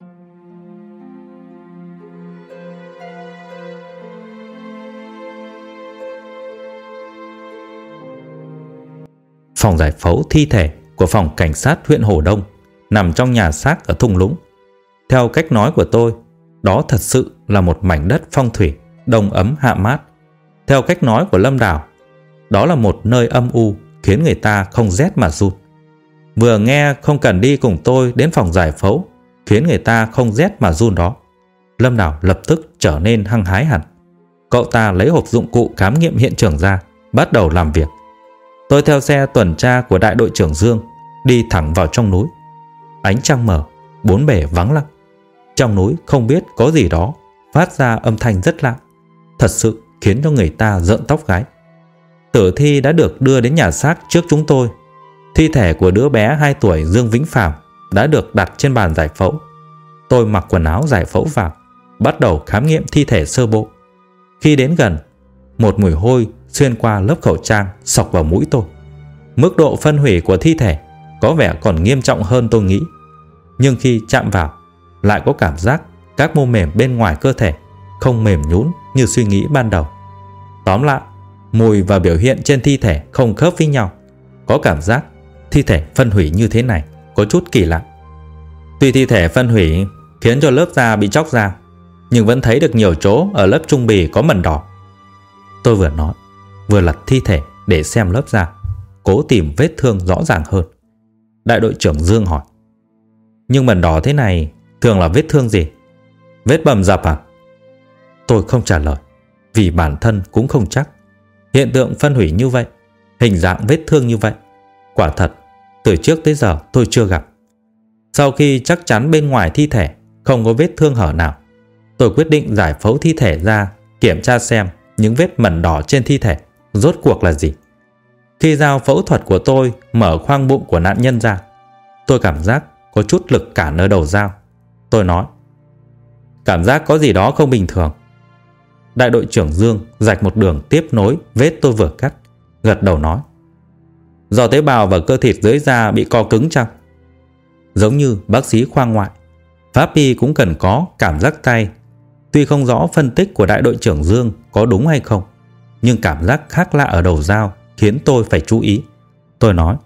Phòng giải phẫu thi thể của phòng cảnh sát huyện Hồ Đông nằm trong nhà xác ở thung lũng. Theo cách nói của tôi, đó thật sự là một mảnh đất phong thủy, đông ấm hạ mát. Theo cách nói của Lâm Đào, đó là một nơi âm u khiến người ta không rét mà run. Vừa nghe không cần đi cùng tôi đến phòng giải phẫu khiến người ta không rét mà run đó, Lâm Đào lập tức trở nên hăng hái hẳn. Cậu ta lấy hộp dụng cụ khám nghiệm hiện trường ra, bắt đầu làm việc. Tôi theo xe tuần tra của đại đội trưởng Dương đi thẳng vào trong núi. Ánh trăng mờ, bốn bề vắng lặng. Trong núi không biết có gì đó phát ra âm thanh rất lạ, thật sự khiến cho người ta rợn tóc gáy. Tử thi đã được đưa đến nhà xác trước chúng tôi. Thi thể của đứa bé hai tuổi Dương Vĩnh Phàm đã được đặt trên bàn giải phẫu. Tôi mặc quần áo giải phẫu vào, bắt đầu khám nghiệm thi thể sơ bộ. Khi đến gần, một mùi hôi xuyên qua lớp khẩu trang xộc vào mũi tôi. Mức độ phân hủy của thi thể có vẻ còn nghiêm trọng hơn tôi nghĩ. Nhưng khi chạm vào, lại có cảm giác các mô mềm bên ngoài cơ thể không mềm nhũn như suy nghĩ ban đầu. Tóm lại, mùi và biểu hiện trên thi thể không khớp với nhau. Có cảm giác thi thể phân hủy như thế này có chút kỳ lạ. Tuy thi thể phân hủy khiến cho lớp da bị chóc ra, nhưng vẫn thấy được nhiều chỗ ở lớp trung bì có mẩn đỏ. Tôi vừa nói, vừa lật thi thể để xem lớp da, cố tìm vết thương rõ ràng hơn. Đại đội trưởng Dương hỏi: nhưng mẩn đỏ thế này thường là vết thương gì? Vết bầm dập à? Tôi không trả lời, vì bản thân cũng không chắc. Hiện tượng phân hủy như vậy, hình dạng vết thương như vậy, quả thật từ trước tới giờ tôi chưa gặp. Sau khi chắc chắn bên ngoài thi thể không có vết thương hở nào, tôi quyết định giải phẫu thi thể ra, kiểm tra xem những vết mẩn đỏ trên thi thể rốt cuộc là gì. Khi dao phẫu thuật của tôi mở khoang bụng của nạn nhân ra, tôi cảm giác có chút lực cản ở đầu dao. Tôi nói: cảm giác có gì đó không bình thường. Đại đội trưởng Dương rạch một đường tiếp nối vết tôi vừa cắt, gật đầu nói: do tế bào và cơ thịt dưới da bị co cứng chăng? Giống như bác sĩ khoa ngoại, pháp y cũng cần có cảm giác tay. Tuy không rõ phân tích của đại đội trưởng Dương có đúng hay không, nhưng cảm giác khác lạ ở đầu dao khiến tôi phải chú ý. Tôi nói: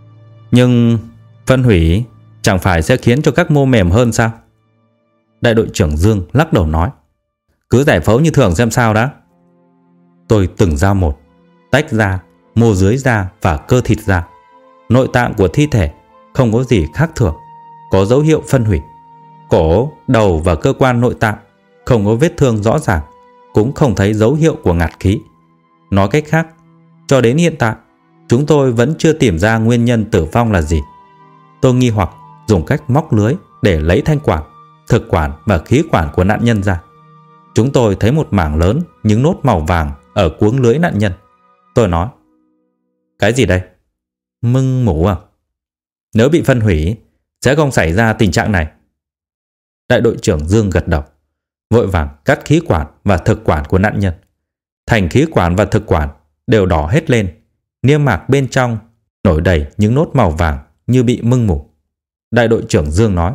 nhưng phân hủy chẳng phải sẽ khiến cho các mô mềm hơn sao? Đại đội trưởng Dương lắc đầu nói: cứ giải phẫu như thường xem sao đã. Tôi từng dao một tách ra mô dưới da và cơ thịt ra. Nội tạng của thi thể không có gì khác thường, có dấu hiệu phân hủy. Cổ, đầu và cơ quan nội tạng không có vết thương rõ ràng, cũng không thấy dấu hiệu của ngạt khí. Nói cách khác, cho đến hiện tại, chúng tôi vẫn chưa tìm ra nguyên nhân tử vong là gì. Tôi nghi hoặc dùng cách móc lưới để lấy thanh quản, thực quản và khí quản của nạn nhân ra. Chúng tôi thấy một mảng lớn những nốt màu vàng ở cuống lưới nạn nhân. Tôi nói: cái gì đây? Mưng mủ à? Nếu bị phân hủy sẽ không xảy ra tình trạng này. Đại đội trưởng Dương gật đầu, vội vàng cắt khí quản và thực quản của nạn nhân. Thành khí quản và thực quản đều đỏ hết lên, niêm mạc bên trong nổi đầy những nốt màu vàng như bị mưng mủ. Đại đội trưởng Dương nói: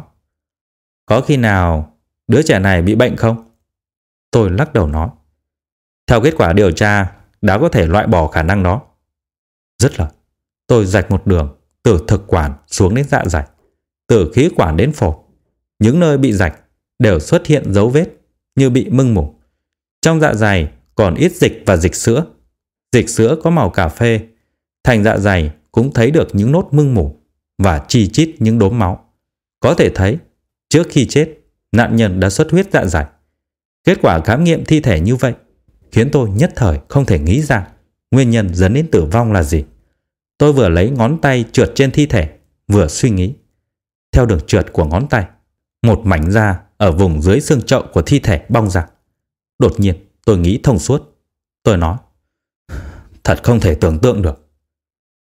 có khi nào đứa trẻ này bị bệnh không? Tôi lắc đầu nói: theo kết quả điều tra đã có thể loại bỏ khả năng đó. Rất là, tôi rạch một đường từ thực quản xuống đến dạ dày, từ khí quản đến phổi. Những nơi bị rạch đều xuất hiện dấu vết như bị mưng mủ. Trong dạ dày còn ít dịch và dịch sữa. Dịch sữa có màu cà phê. Thành dạ dày cũng thấy được những nốt mưng mủ và chi chít những đốm máu. Có thể thấy trước khi chết, nạn nhân đã xuất huyết dạ dày. Kết quả khám nghiệm thi thể như vậy khiến tôi nhất thời không thể nghĩ ra nguyên nhân dẫn đến tử vong là gì. Tôi vừa lấy ngón tay trượt trên thi thể, vừa suy nghĩ. Theo đường trượt của ngón tay, một mảnh da ở vùng dưới xương chậu của thi thể bong ra. Đột nhiên tôi nghĩ thông suốt. Tôi nói: thật không thể tưởng tượng được.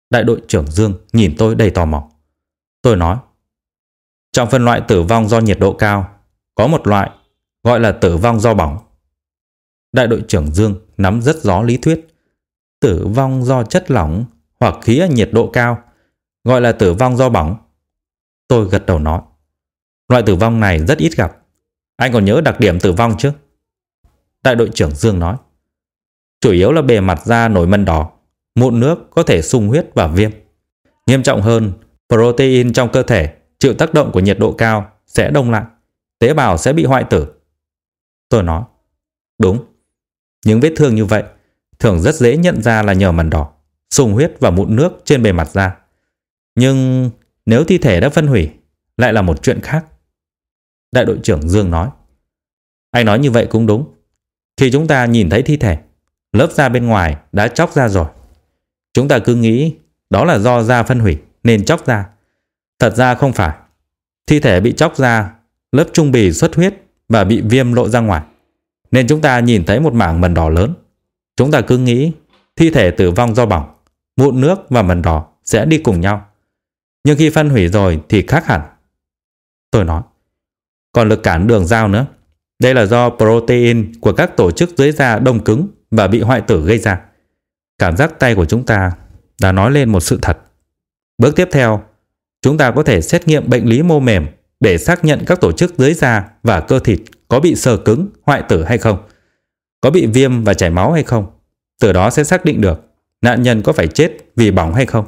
Đại đội trưởng Dương nhìn tôi đầy tò mò. Tôi nói, trong phân loại tử vong do nhiệt độ cao, có một loại gọi là tử vong do bỏng. Đại đội trưởng Dương nắm rất rõ lý thuyết. Tử vong do chất lỏng hoặc khí ở nhiệt độ cao gọi là tử vong do bỏng. Tôi gật đầu nói, loại tử vong này rất ít gặp. Anh còn nhớ đặc điểm tử vong chứ? Đại đội trưởng Dương nói, chủ yếu là bề mặt da nổi mẩn đỏ, mụn nước, có thể sung huyết và viêm. Nghiêm trọng hơn, protein trong cơ thể chịu tác động của nhiệt độ cao sẽ đông lại, tế bào sẽ bị hoại tử. Tôi nói, đúng. Những vết thương như vậy thường rất dễ nhận ra là nhờ mẩn đỏ, sung huyết và mụn nước trên bề mặt da. Nhưng nếu thi thể đã phân hủy lại là một chuyện khác. Đại đội trưởng Dương nói, anh nói như vậy cũng đúng. Khi chúng ta nhìn thấy thi thể, lớp da bên ngoài đã chóc ra rồi. Chúng ta cứ nghĩ đó là do da phân hủy nên chóc ra. Thật ra không phải. Thi thể bị chóc ra, lớp trung bì xuất huyết và bị viêm lộ ra ngoài, nên chúng ta nhìn thấy một mảng mẩn đỏ lớn. Chúng ta cứ nghĩ thi thể tử vong do bỏng, mụn nước và mẩn đỏ sẽ đi cùng nhau. Nhưng khi phân hủy rồi thì khác hẳn. Tôi nói, còn lực cản đường giao nữa. Đây là do protein của các tổ chức dưới da đông cứng và bị hoại tử gây ra. Cảm giác tay của chúng ta đã nói lên một sự thật. Bước tiếp theo, chúng ta có thể xét nghiệm bệnh lý mô mềm để xác nhận các tổ chức dưới da và cơ thịt có bị xơ cứng, hoại tử hay không, có bị viêm và chảy máu hay không. Từ đó sẽ xác định được nạn nhân có phải chết vì bỏng hay không.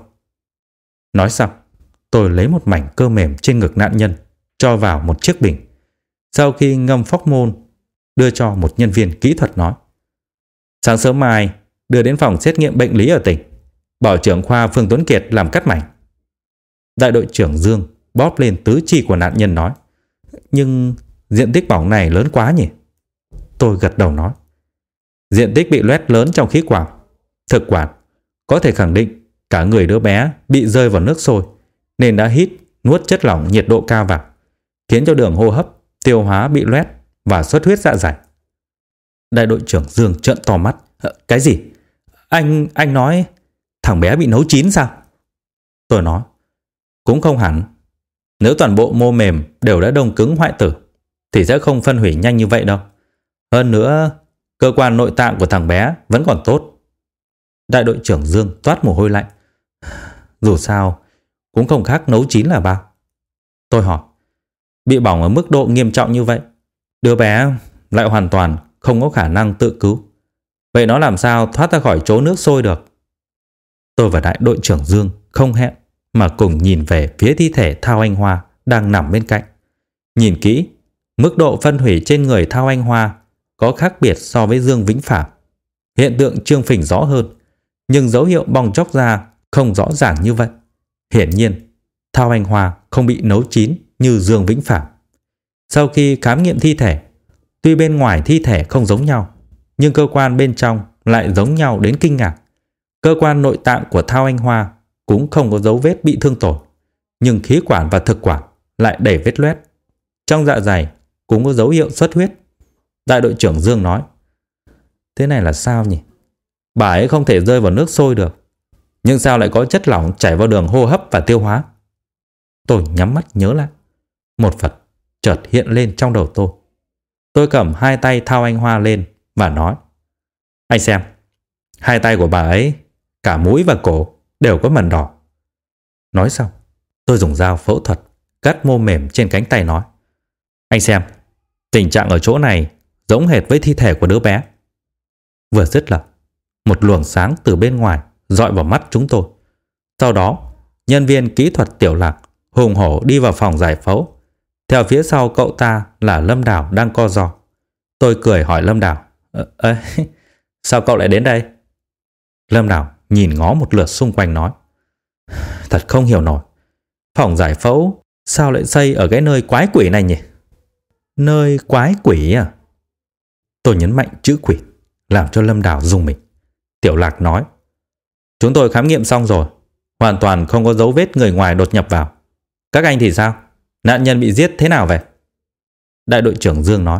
Nói xong, tôi lấy một mảnh cơ mềm trên ngực nạn nhân, cho vào một chiếc bình. Sau khi ngâm phóc môn, đưa cho một nhân viên kỹ thuật nói, sáng sớm mai đưa đến phòng xét nghiệm bệnh lý ở tỉnh, bảo trưởng khoa Phương Tuấn Kiệt làm cắt mảnh. Đại đội trưởng Dương bóp lên tứ chi của nạn nhân nói, nhưng diện tích bỏng này lớn quá nhỉ? Tôi gật đầu nói, diện tích bị loét lớn trong khí quản, thực quản. Có thể khẳng định cả người đứa bé bị rơi vào nước sôi nên đã hít, nuốt chất lỏng nhiệt độ cao vào, khiến cho đường hô hấp, tiêu hóa bị loét và xuất huyết dạ dày. Đại đội trưởng Dương trợn to mắt. Cái gì? Anh anh nói thằng bé bị nấu chín sao? Tôi nói, cũng không hẳn. Nếu toàn bộ mô mềm đều đã đông cứng hoại tử thì sẽ không phân hủy nhanh như vậy đâu. Hơn nữa, cơ quan nội tạng của thằng bé vẫn còn tốt. Đại đội trưởng Dương toát mồ hôi lạnh. Dù sao cũng không khác nấu chín là bao. Tôi hỏi, bị bỏng ở mức độ nghiêm trọng như vậy, đứa bé lại hoàn toàn không có khả năng tự cứu. Vậy nó làm sao thoát ra khỏi chỗ nước sôi được? Tôi và đại đội trưởng Dương không hẹn mà cùng nhìn về phía thi thể Thao Anh Hoa đang nằm bên cạnh. Nhìn kỹ, mức độ phân hủy trên người Thao Anh Hoa có khác biệt so với Dương Vĩnh Phạm. Hiện tượng trương phình rõ hơn, nhưng dấu hiệu bong chóc da không rõ ràng như vậy. Hiển nhiên, Thao Anh Hoa không bị nấu chín như Dương Vĩnh Phạm. Sau khi khám nghiệm thi thể, tuy bên ngoài thi thể không giống nhau, nhưng cơ quan bên trong lại giống nhau đến kinh ngạc. Cơ quan nội tạng của Thao Anh Hoa cũng không có dấu vết bị thương tổn, nhưng khí quản và thực quản lại đầy vết loét. Trong dạ dày cũng có dấu hiệu xuất huyết. Đại đội trưởng Dương nói, thế này là sao nhỉ? Bà ấy không thể rơi vào nước sôi được, nhưng sao lại có chất lỏng chảy vào đường hô hấp và tiêu hóa? Tôi nhắm mắt nhớ lại. Một vật chợt hiện lên trong đầu tôi. Tôi cầm hai tay Thao Anh Hoa lên và nói, anh xem, hai tay của bà ấy, cả mũi và cổ đều có mẩn đỏ. Nói xong, tôi dùng dao phẫu thuật cắt mô mềm trên cánh tay nói, anh xem, tình trạng ở chỗ này giống hệt với thi thể của đứa bé. Vừa dứt lời, một luồng sáng từ bên ngoài dọi vào mắt chúng tôi. Sau đó, nhân viên kỹ thuật Tiểu Lạc hùng hổ đi vào phòng giải phẫu. Theo phía sau cậu ta là Lâm Đào đang co giò. Tôi cười hỏi Lâm Đào, Ờ, ờ sao cậu lại đến đây? Lâm Đào nhìn ngó một lượt xung quanh nói, thật không hiểu nổi, phòng giải phẫu sao lại xây ở cái nơi quái quỷ này nhỉ? Nơi quái quỷ à? Tôi nhấn mạnh chữ quỷ, làm cho Lâm Đào rùng mình. Tiểu Lạc nói, chúng tôi khám nghiệm xong rồi, hoàn toàn không có dấu vết người ngoài đột nhập vào. Các anh thì sao? Nạn nhân bị giết thế nào vậy? Đại đội trưởng Dương nói,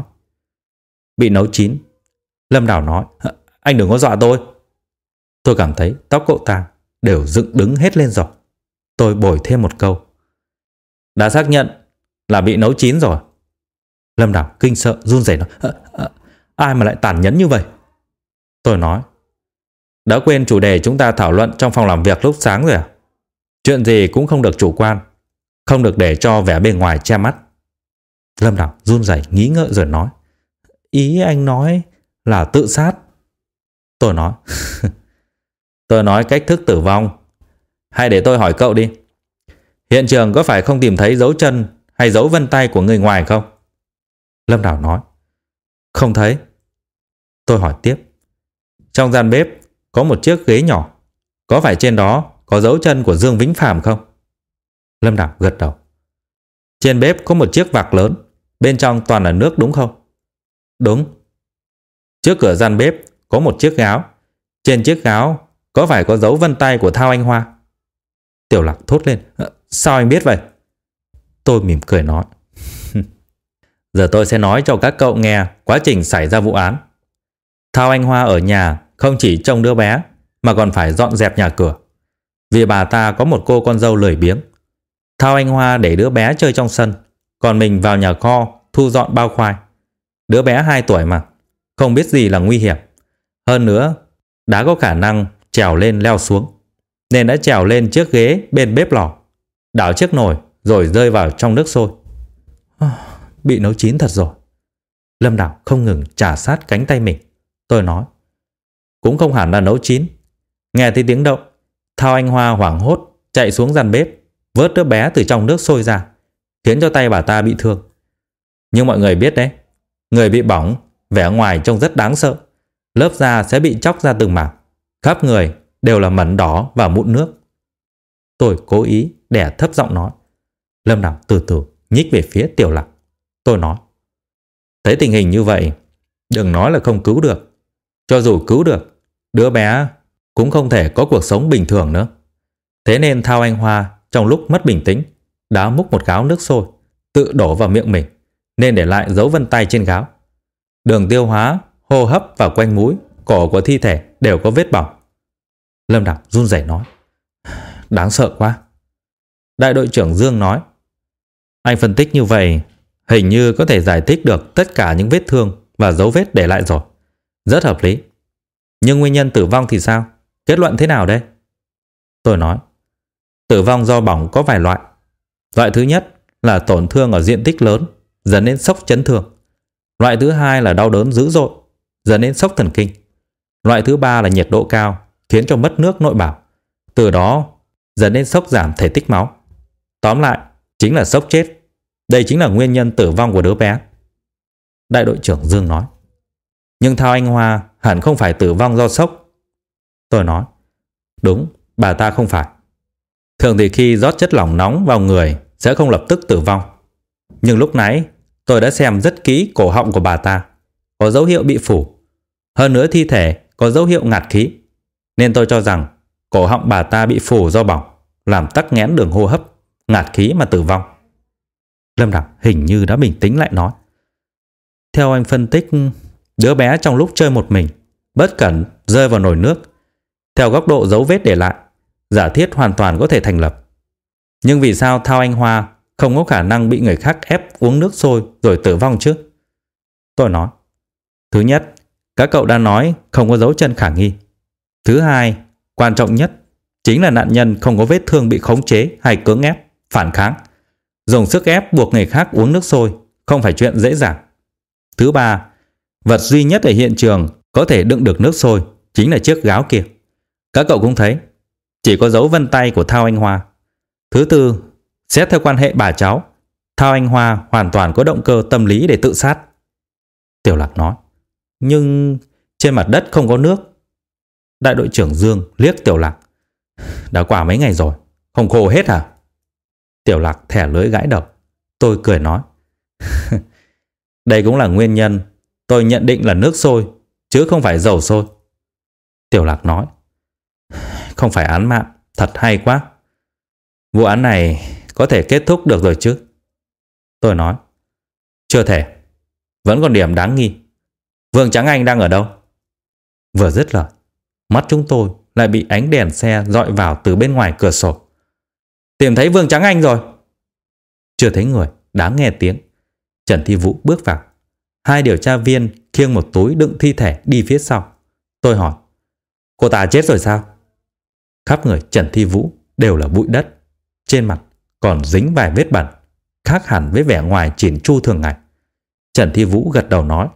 bị nấu chín. Lâm Đào nói, anh đừng có dọa tôi. Tôi cảm thấy tóc cậu ta đều dựng đứng hết lên rồi. Tôi bồi thêm một câu. Đã xác nhận là bị nấu chín rồi. Lâm Đảo kinh sợ run rẩy nói, à, à, ai mà lại tàn nhẫn như vậy? Tôi nói, đã quên chủ đề chúng ta thảo luận trong phòng làm việc lúc sáng rồi à? Chuyện gì cũng không được chủ quan, không được để cho vẻ bên ngoài che mắt. Lâm Đảo run rẩy nghĩ ngợi rồi nói, ý anh nói là tự sát. Tôi nói, tôi nói cách thức tử vong. Hay để tôi hỏi cậu đi, hiện trường có phải không tìm thấy dấu chân hay dấu vân tay của người ngoài không? Lâm Đảo nói, không thấy. Tôi hỏi tiếp, trong gian bếp có một chiếc ghế nhỏ, có phải trên đó có dấu chân của Dương Vĩnh Phàm không? Lâm Đảo gật đầu. Trên bếp có một chiếc vạc lớn, bên trong toàn là nước đúng không? Đúng. Trước cửa gian bếp có một chiếc gáo, trên chiếc gáo có phải có dấu vân tay của Thao Anh Hoa? Tiểu Lạc thốt lên, sao anh biết vậy? Tôi mỉm cười nói, giờ tôi sẽ nói cho các cậu nghe quá trình xảy ra vụ án. Thao Anh Hoa ở nhà không chỉ trông đứa bé mà còn phải dọn dẹp nhà cửa, vì bà ta có một cô con dâu lười biếng. Thao Anh Hoa để đứa bé chơi trong sân, còn mình vào nhà kho thu dọn bao khoai. Đứa bé hai tuổi mà, không biết gì là nguy hiểm. Hơn nữa, đã có khả năng trèo lên leo xuống, nên đã trèo lên chiếc ghế bên bếp lò, đảo chiếc nồi rồi rơi vào trong nước sôi. Bị nấu chín thật rồi. Lâm Đảo không ngừng chà sát cánh tay mình. Tôi nói, cũng không hẳn là nấu chín. Nghe thấy tiếng động, Thao Anh Hoa hoảng hốt chạy xuống gian bếp, vớt đứa bé từ trong nước sôi ra, khiến cho tay bà ta bị thương. Nhưng mọi người biết đấy, người bị bỏng vẻ ngoài trông rất đáng sợ, lớp da sẽ bị chóc ra từng mảng, khắp người đều là mẩn đỏ và mụn nước. Tôi cố ý đè thấp giọng nói. Lâm Đảo từ từ nhích về phía Tiểu Lạc. Tôi nói, thấy tình hình như vậy, đừng nói là không cứu được. Cho dù cứu được, đứa bé cũng không thể có cuộc sống bình thường nữa. Thế nên Thao Anh Hoa trong lúc mất bình tĩnh đã múc một gáo nước sôi, tự đổ vào miệng mình, nên để lại dấu vân tay trên gáo. Đường tiêu hóa, hô hấp và quanh mũi, cổ của thi thể đều có vết bỏng. Lâm Đảo run rẩy nói, đáng sợ quá. Đại đội trưởng Dương nói, anh phân tích như vậy hình như có thể giải thích được tất cả những vết thương và dấu vết để lại rồi. Rất hợp lý. Nhưng nguyên nhân tử vong thì sao? Kết luận thế nào đây? Tôi nói, tử vong do bỏng có vài loại. Loại thứ nhất là tổn thương ở diện tích lớn, dẫn đến sốc chấn thương. Loại thứ hai là đau đớn dữ dội, dẫn đến sốc thần kinh. Loại thứ ba là nhiệt độ cao, khiến cho mất nước nội bào, từ đó dẫn đến sốc giảm thể tích máu. Tóm lại, chính là sốc chết. Đây chính là nguyên nhân tử vong của đứa bé. Đại đội trưởng Dương nói, nhưng Thao Anh Hoa hẳn không phải tử vong do sốc. Tôi nói, đúng, bà ta không phải. Thường thì khi rót chất lỏng nóng vào người sẽ không lập tức tử vong. Nhưng lúc nãy tôi đã xem rất kỹ cổ họng của bà ta, có dấu hiệu bị phủ. Hơn nữa thi thể có dấu hiệu ngạt khí, nên tôi cho rằng cổ họng bà ta bị phủ do bỏng, làm tắc nghẽn đường hô hấp, ngạt khí mà tử vong. Lâm Đảo hình như đã bình tĩnh lại nói, theo anh phân tích, đứa bé trong lúc chơi một mình bất cẩn rơi vào nồi nước. Theo góc độ dấu vết để lại, giả thiết hoàn toàn có thể thành lập. Nhưng vì sao Thao Anh Hoa không có khả năng bị người khác ép uống nước sôi rồi tử vong chứ? Tôi nói, thứ nhất, các cậu đã nói không có dấu chân khả nghi. Thứ hai, quan trọng nhất, chính là nạn nhân không có vết thương bị khống chế hay cưỡng ép, phản kháng. Dùng sức ép buộc người khác uống nước sôi không phải chuyện dễ dàng. Thứ ba, vật duy nhất ở hiện trường có thể đựng được nước sôi chính là chiếc gáo kia. Các cậu cũng thấy, chỉ có dấu vân tay của Thao Anh Hoa. Thứ tư, xét theo quan hệ bà cháu, Thao Anh Hoa hoàn toàn có động cơ tâm lý để tự sát. Tiểu Lạc nói, nhưng trên mặt đất không có nước. Đại đội trưởng Dương liếc Tiểu Lạc, đã qua mấy ngày rồi, không khô hết à? Tiểu Lạc thẻ lưỡi gãi đầu. Tôi cười nói, đây cũng là nguyên nhân tôi nhận định là nước sôi chứ không phải dầu sôi. Tiểu Lạc nói, không phải án mạng, thật hay quá. Vụ án này có thể kết thúc được rồi chứ? Tôi nói, chưa thể, vẫn còn điểm đáng nghi. Vương Tráng Anh đang ở đâu? Vừa dứt lời, mắt chúng tôi lại bị ánh đèn xe dọi vào từ bên ngoài cửa sổ. Tìm thấy Vương Trắng Anh rồi. Chưa thấy người, đã nghe tiếng. Trần Thi Vũ bước vào. Hai điều tra viên khiêng một túi đựng thi thể đi phía sau. Tôi hỏi, cô ta chết rồi sao? Khắp người Trần Thi Vũ đều là bụi đất. Trên mặt còn dính vài vết bẩn, khác hẳn với vẻ ngoài chỉn chu thường ngày. Trần Thi Vũ gật đầu nói,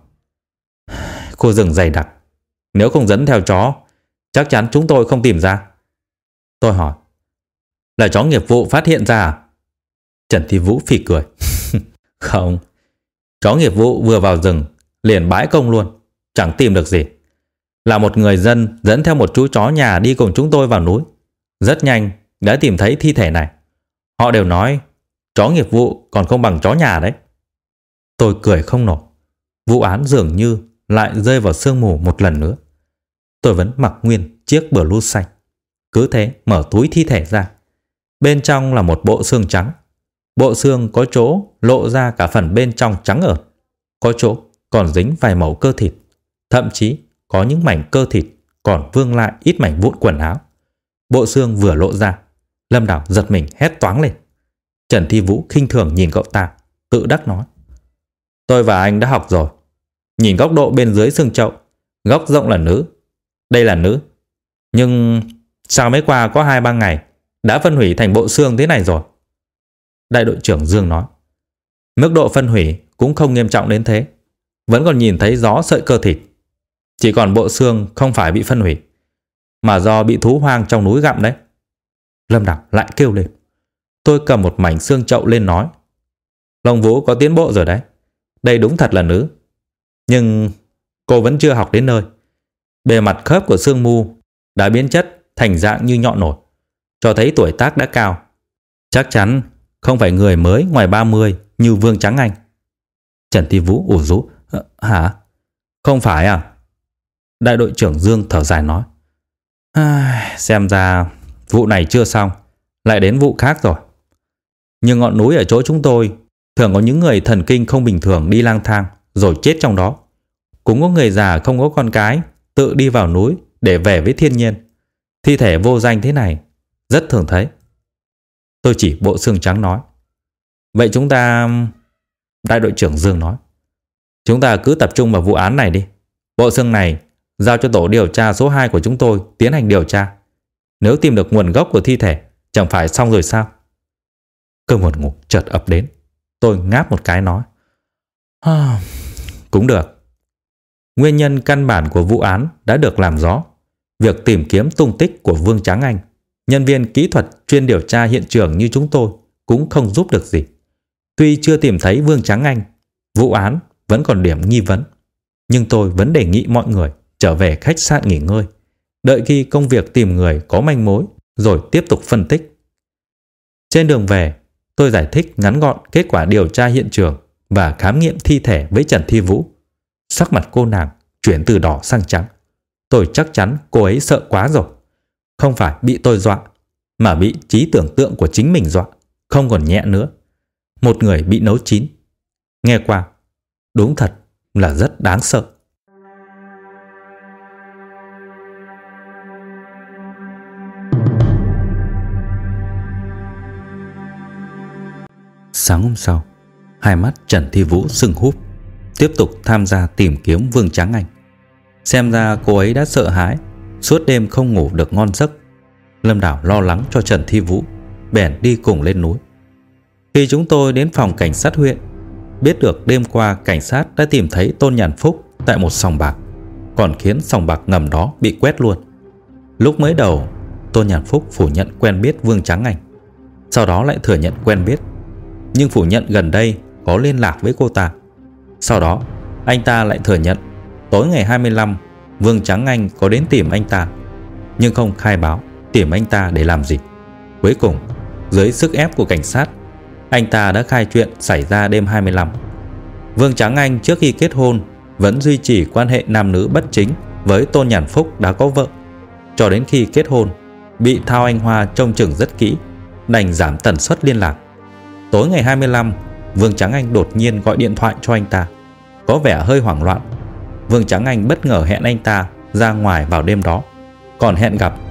khu rừng dày đặc, nếu không dẫn theo chó, chắc chắn chúng tôi không tìm ra. Tôi hỏi, là chó nghiệp vụ phát hiện ra à? Trần Thi Vũ phì cười. Không, chó nghiệp vụ vừa vào rừng liền bãi công luôn, chẳng tìm được gì. Là một người dân dẫn theo một chú chó nhà đi cùng chúng tôi vào núi. Rất nhanh đã tìm thấy thi thể này. Họ đều nói chó nghiệp vụ còn không bằng chó nhà đấy. Tôi cười không nổi. Vụ án dường như lại rơi vào sương mù một lần nữa. Tôi vẫn mặc nguyên chiếc blue xanh. Cứ thế mở túi thi thể ra. Bên trong là một bộ xương trắng. Bộ xương có chỗ lộ ra cả phần bên trong trắng ợt, có chỗ còn dính vài mẩu cơ thịt. Thậm chí có những mảnh cơ thịt còn vương lại ít mảnh vụn quần áo. Bộ xương vừa lộ ra, Lâm Đào giật mình hét toáng lên. Trần Thi Vũ khinh thường nhìn cậu ta, tự đắc nói, tôi và anh đã học rồi. Nhìn góc độ bên dưới xương chậu, góc rộng là nữ. Đây là nữ. Nhưng sao mới qua có hai ba ngày đã phân hủy thành bộ xương thế này rồi? Đại đội trưởng Dương nói, mức độ phân hủy cũng không nghiêm trọng đến thế. Vẫn còn nhìn thấy rõ sợi cơ thịt. Chỉ còn bộ xương không phải bị phân hủy, mà do bị thú hoang trong núi gặm đấy. Lâm Đào lại kêu lên. Tôi cầm một mảnh xương chậu lên nói, Long Vũ có tiến bộ rồi đấy. Đây đúng thật là nữ. Nhưng cô vẫn chưa học đến nơi. Bề mặt khớp của xương mu đã biến chất thành dạng như nhọn nổi, cho thấy tuổi tác đã cao. Chắc chắn không phải người mới ngoài ba mươi như Vương Trắng Anh. Trần Thi Vũ ủ rũ. Hả? Không phải à? Đại đội trưởng Dương thở dài nói, à, xem ra vụ này chưa xong, lại đến vụ khác rồi. Nhưng ngọn núi ở chỗ chúng tôi thường có những người thần kinh không bình thường đi lang thang rồi chết trong đó. Cũng có người già không có con cái tự đi vào núi để về với thiên nhiên. Thi thể vô danh thế này rất thường thấy. Tôi chỉ bộ xương trắng nói, vậy chúng ta... Đại đội trưởng Dương nói, chúng ta cứ tập trung vào vụ án này đi. Bộ xương này giao cho tổ điều tra số hai của chúng tôi tiến hành điều tra. Nếu tìm được nguồn gốc của thi thể, chẳng phải xong rồi sao? Cơn buồn ngủ chợt ập đến. Tôi ngáp một cái nói, à, cũng được. Nguyên nhân căn bản của vụ án đã được làm rõ. Việc tìm kiếm tung tích của Vương Trắng Anh, nhân viên kỹ thuật chuyên điều tra hiện trường như chúng tôi cũng không giúp được gì. Tuy chưa tìm thấy Vương Trắng Anh, vụ án vẫn còn điểm nghi vấn. Nhưng tôi vẫn đề nghị mọi người trở về khách sạn nghỉ ngơi, đợi khi công việc tìm người có manh mối rồi tiếp tục phân tích. Trên đường về, tôi giải thích ngắn gọn kết quả điều tra hiện trường và khám nghiệm thi thể với Trần Thi Vũ. Sắc mặt cô nàng chuyển từ đỏ sang trắng. Tôi chắc chắn cô ấy sợ quá rồi. Không phải bị tôi dọa, mà bị trí tưởng tượng của chính mình dọa, không còn nhẹ nữa. Một người bị nấu chín. Nghe qua, đúng thật là rất đáng sợ. Sáng hôm sau, hai mắt Trần Thi Vũ sưng húp, tiếp tục tham gia tìm kiếm Vương Trắng Anh. Xem ra cô ấy đã sợ hãi, suốt đêm không ngủ được ngon giấc. Lâm Đào lo lắng cho Trần Thi Vũ, bèn đi cùng lên núi. Khi chúng tôi đến phòng cảnh sát huyện, biết được đêm qua cảnh sát đã tìm thấy Tôn Nhàn Phúc tại một sòng bạc, còn khiến sòng bạc ngầm đó bị quét luôn. Lúc mới đầu, Tôn Nhàn Phúc phủ nhận quen biết Vương Trắng Anh, sau đó lại thừa nhận quen biết, nhưng phủ nhận gần đây có liên lạc với cô ta. Sau đó, anh ta lại thừa nhận tối ngày hai mươi lăm Vương Trắng Anh có đến tìm anh ta, nhưng không khai báo tìm anh ta để làm gì. Cuối cùng, dưới sức ép của cảnh sát, anh ta đã khai chuyện xảy ra đêm hai mươi lăm. Vương Trắng Anh trước khi kết hôn vẫn duy trì quan hệ nam nữ bất chính với Tôn Nhàn Phúc đã có vợ. Cho đến khi kết hôn, bị Thao Anh Hoa trông chừng rất kỹ, đành giảm tần suất liên lạc. Tối ngày hai mươi lăm, Vương Trắng Anh đột nhiên gọi điện thoại cho anh ta, có vẻ hơi hoảng loạn. Vương Trắng Anh bất ngờ hẹn anh ta ra ngoài vào đêm đó, còn hẹn gặp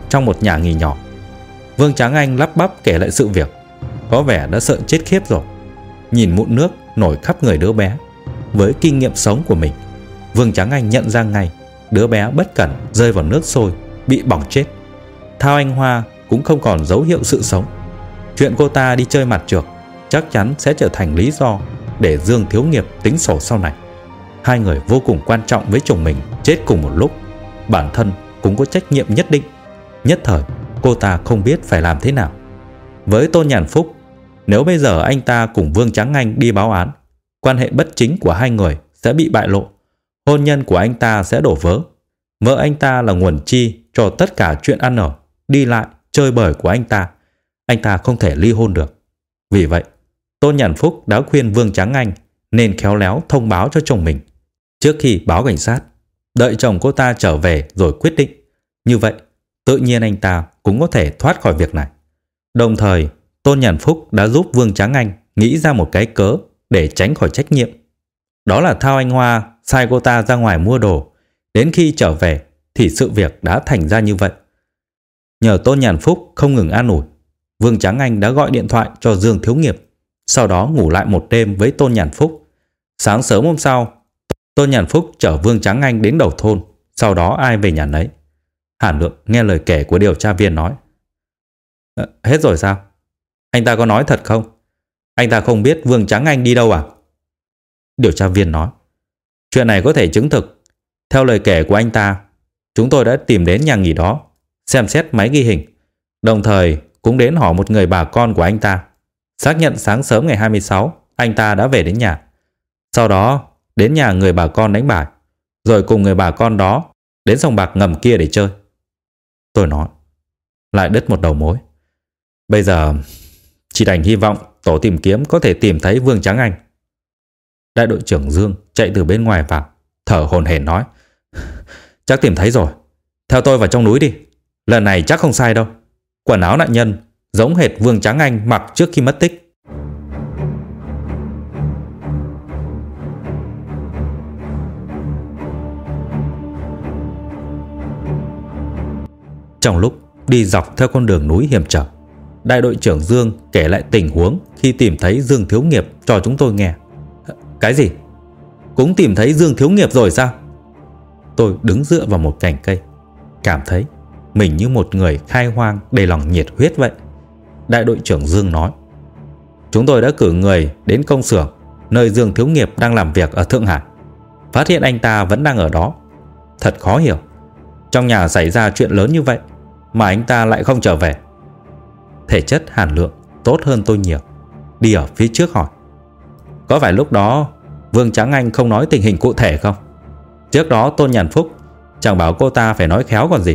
trong một nhà nghỉ nhỏ. Vương Tráng Anh lắp bắp kể lại sự việc, có vẻ đã sợ chết khiếp rồi. Nhìn mụn nước nổi khắp người đứa bé, với kinh nghiệm sống của mình, Vương Tráng Anh nhận ra ngay đứa bé bất cẩn rơi vào nước sôi, bị bỏng chết. Thao Anh Hoa cũng không còn dấu hiệu sự sống. Chuyện cô ta đi chơi mặt trược chắc chắn sẽ trở thành lý do để Dương Thiếu Nghiệp tính sổ sau này. Hai người vô cùng quan trọng với chồng mình chết cùng một lúc, bản thân cũng có trách nhiệm nhất định. Nhất thời cô ta không biết phải làm thế nào. Với Tôn Nhàn Phúc, nếu bây giờ anh ta cùng Vương Tráng Anh đi báo án, quan hệ bất chính của hai người sẽ bị bại lộ, hôn nhân của anh ta sẽ đổ vỡ. Vợ anh ta là nguồn chi cho tất cả chuyện ăn ở, đi lại, chơi bời của anh ta. Anh ta không thể ly hôn được. Vì vậy, Tôn Nhàn Phúc đã khuyên Vương Tráng Anh nên khéo léo thông báo cho chồng mình trước khi báo cảnh sát, đợi chồng cô ta trở về rồi quyết định. Như vậy, tự nhiên anh ta cũng có thể thoát khỏi việc này. Đồng thời, Tôn Nhàn Phúc đã giúp Vương Tráng Anh nghĩ ra một cái cớ để tránh khỏi trách nhiệm. Đó là Thao Anh Hoa sai cô ta ra ngoài mua đồ. Đến khi trở về thì sự việc đã thành ra như vậy. Nhờ Tôn Nhàn Phúc không ngừng an ủi, Vương Tráng Anh đã gọi điện thoại cho Dương Thiếu Nghiệp, sau đó ngủ lại một đêm với Tôn Nhàn Phúc. Sáng sớm hôm sau, Tôn Nhàn Phúc chở Vương Tráng Anh đến đầu thôn, sau đó ai về nhà nấy. Hàn Lượng nghe lời kể của điều tra viên nói: à, hết rồi sao? Anh ta có nói thật không? Anh ta không biết Vương Tráng Anh đi đâu à? Điều tra viên nói: chuyện này có thể chứng thực. Theo lời kể của anh ta, chúng tôi đã tìm đến nhà nghỉ đó, xem xét máy ghi hình, đồng thời cũng đến hỏi một người bà con của anh ta, xác nhận sáng sớm ngày hai mươi sáu anh ta đã về đến nhà. Sau đó đến nhà người bà con đánh bài, rồi cùng người bà con đó đến sòng bạc ngầm kia để chơi. Tôi nói: lại đứt một đầu mối. Bây giờ chỉ đành hy vọng tổ tìm kiếm có thể tìm thấy Vương Tráng Anh. Đại đội trưởng Dương chạy từ bên ngoài vào, thở hổn hển nói: chắc tìm thấy rồi. Theo tôi vào trong núi đi. Lần này chắc không sai đâu. Quần áo nạn nhân giống hệt Vương Tráng Anh mặc trước khi mất tích. Trong lúc đi dọc theo con đường núi hiểm trở, đại đội trưởng Dương kể lại tình huống khi tìm thấy Dương Thiếu Nghiệp cho chúng tôi nghe. Cái gì? Cũng tìm thấy Dương Thiếu Nghiệp rồi sao? Tôi đứng dựa vào một cành cây, cảm thấy mình như một người khai hoang đầy lòng nhiệt huyết vậy. Đại đội trưởng Dương nói: chúng tôi đã cử người đến công xưởng nơi Dương Thiếu Nghiệp đang làm việc ở Thượng Hải, phát hiện anh ta vẫn đang ở đó. Thật khó hiểu, trong nhà xảy ra chuyện lớn như vậy mà anh ta lại không trở về. Thể chất Hàn Lượng tốt hơn tôi nhiều, đi ở phía trước hỏi: có phải lúc đó Vương Tráng Anh không nói tình hình cụ thể không? Trước đó Tôn Nhàn Phúc chẳng bảo cô ta phải nói khéo còn gì.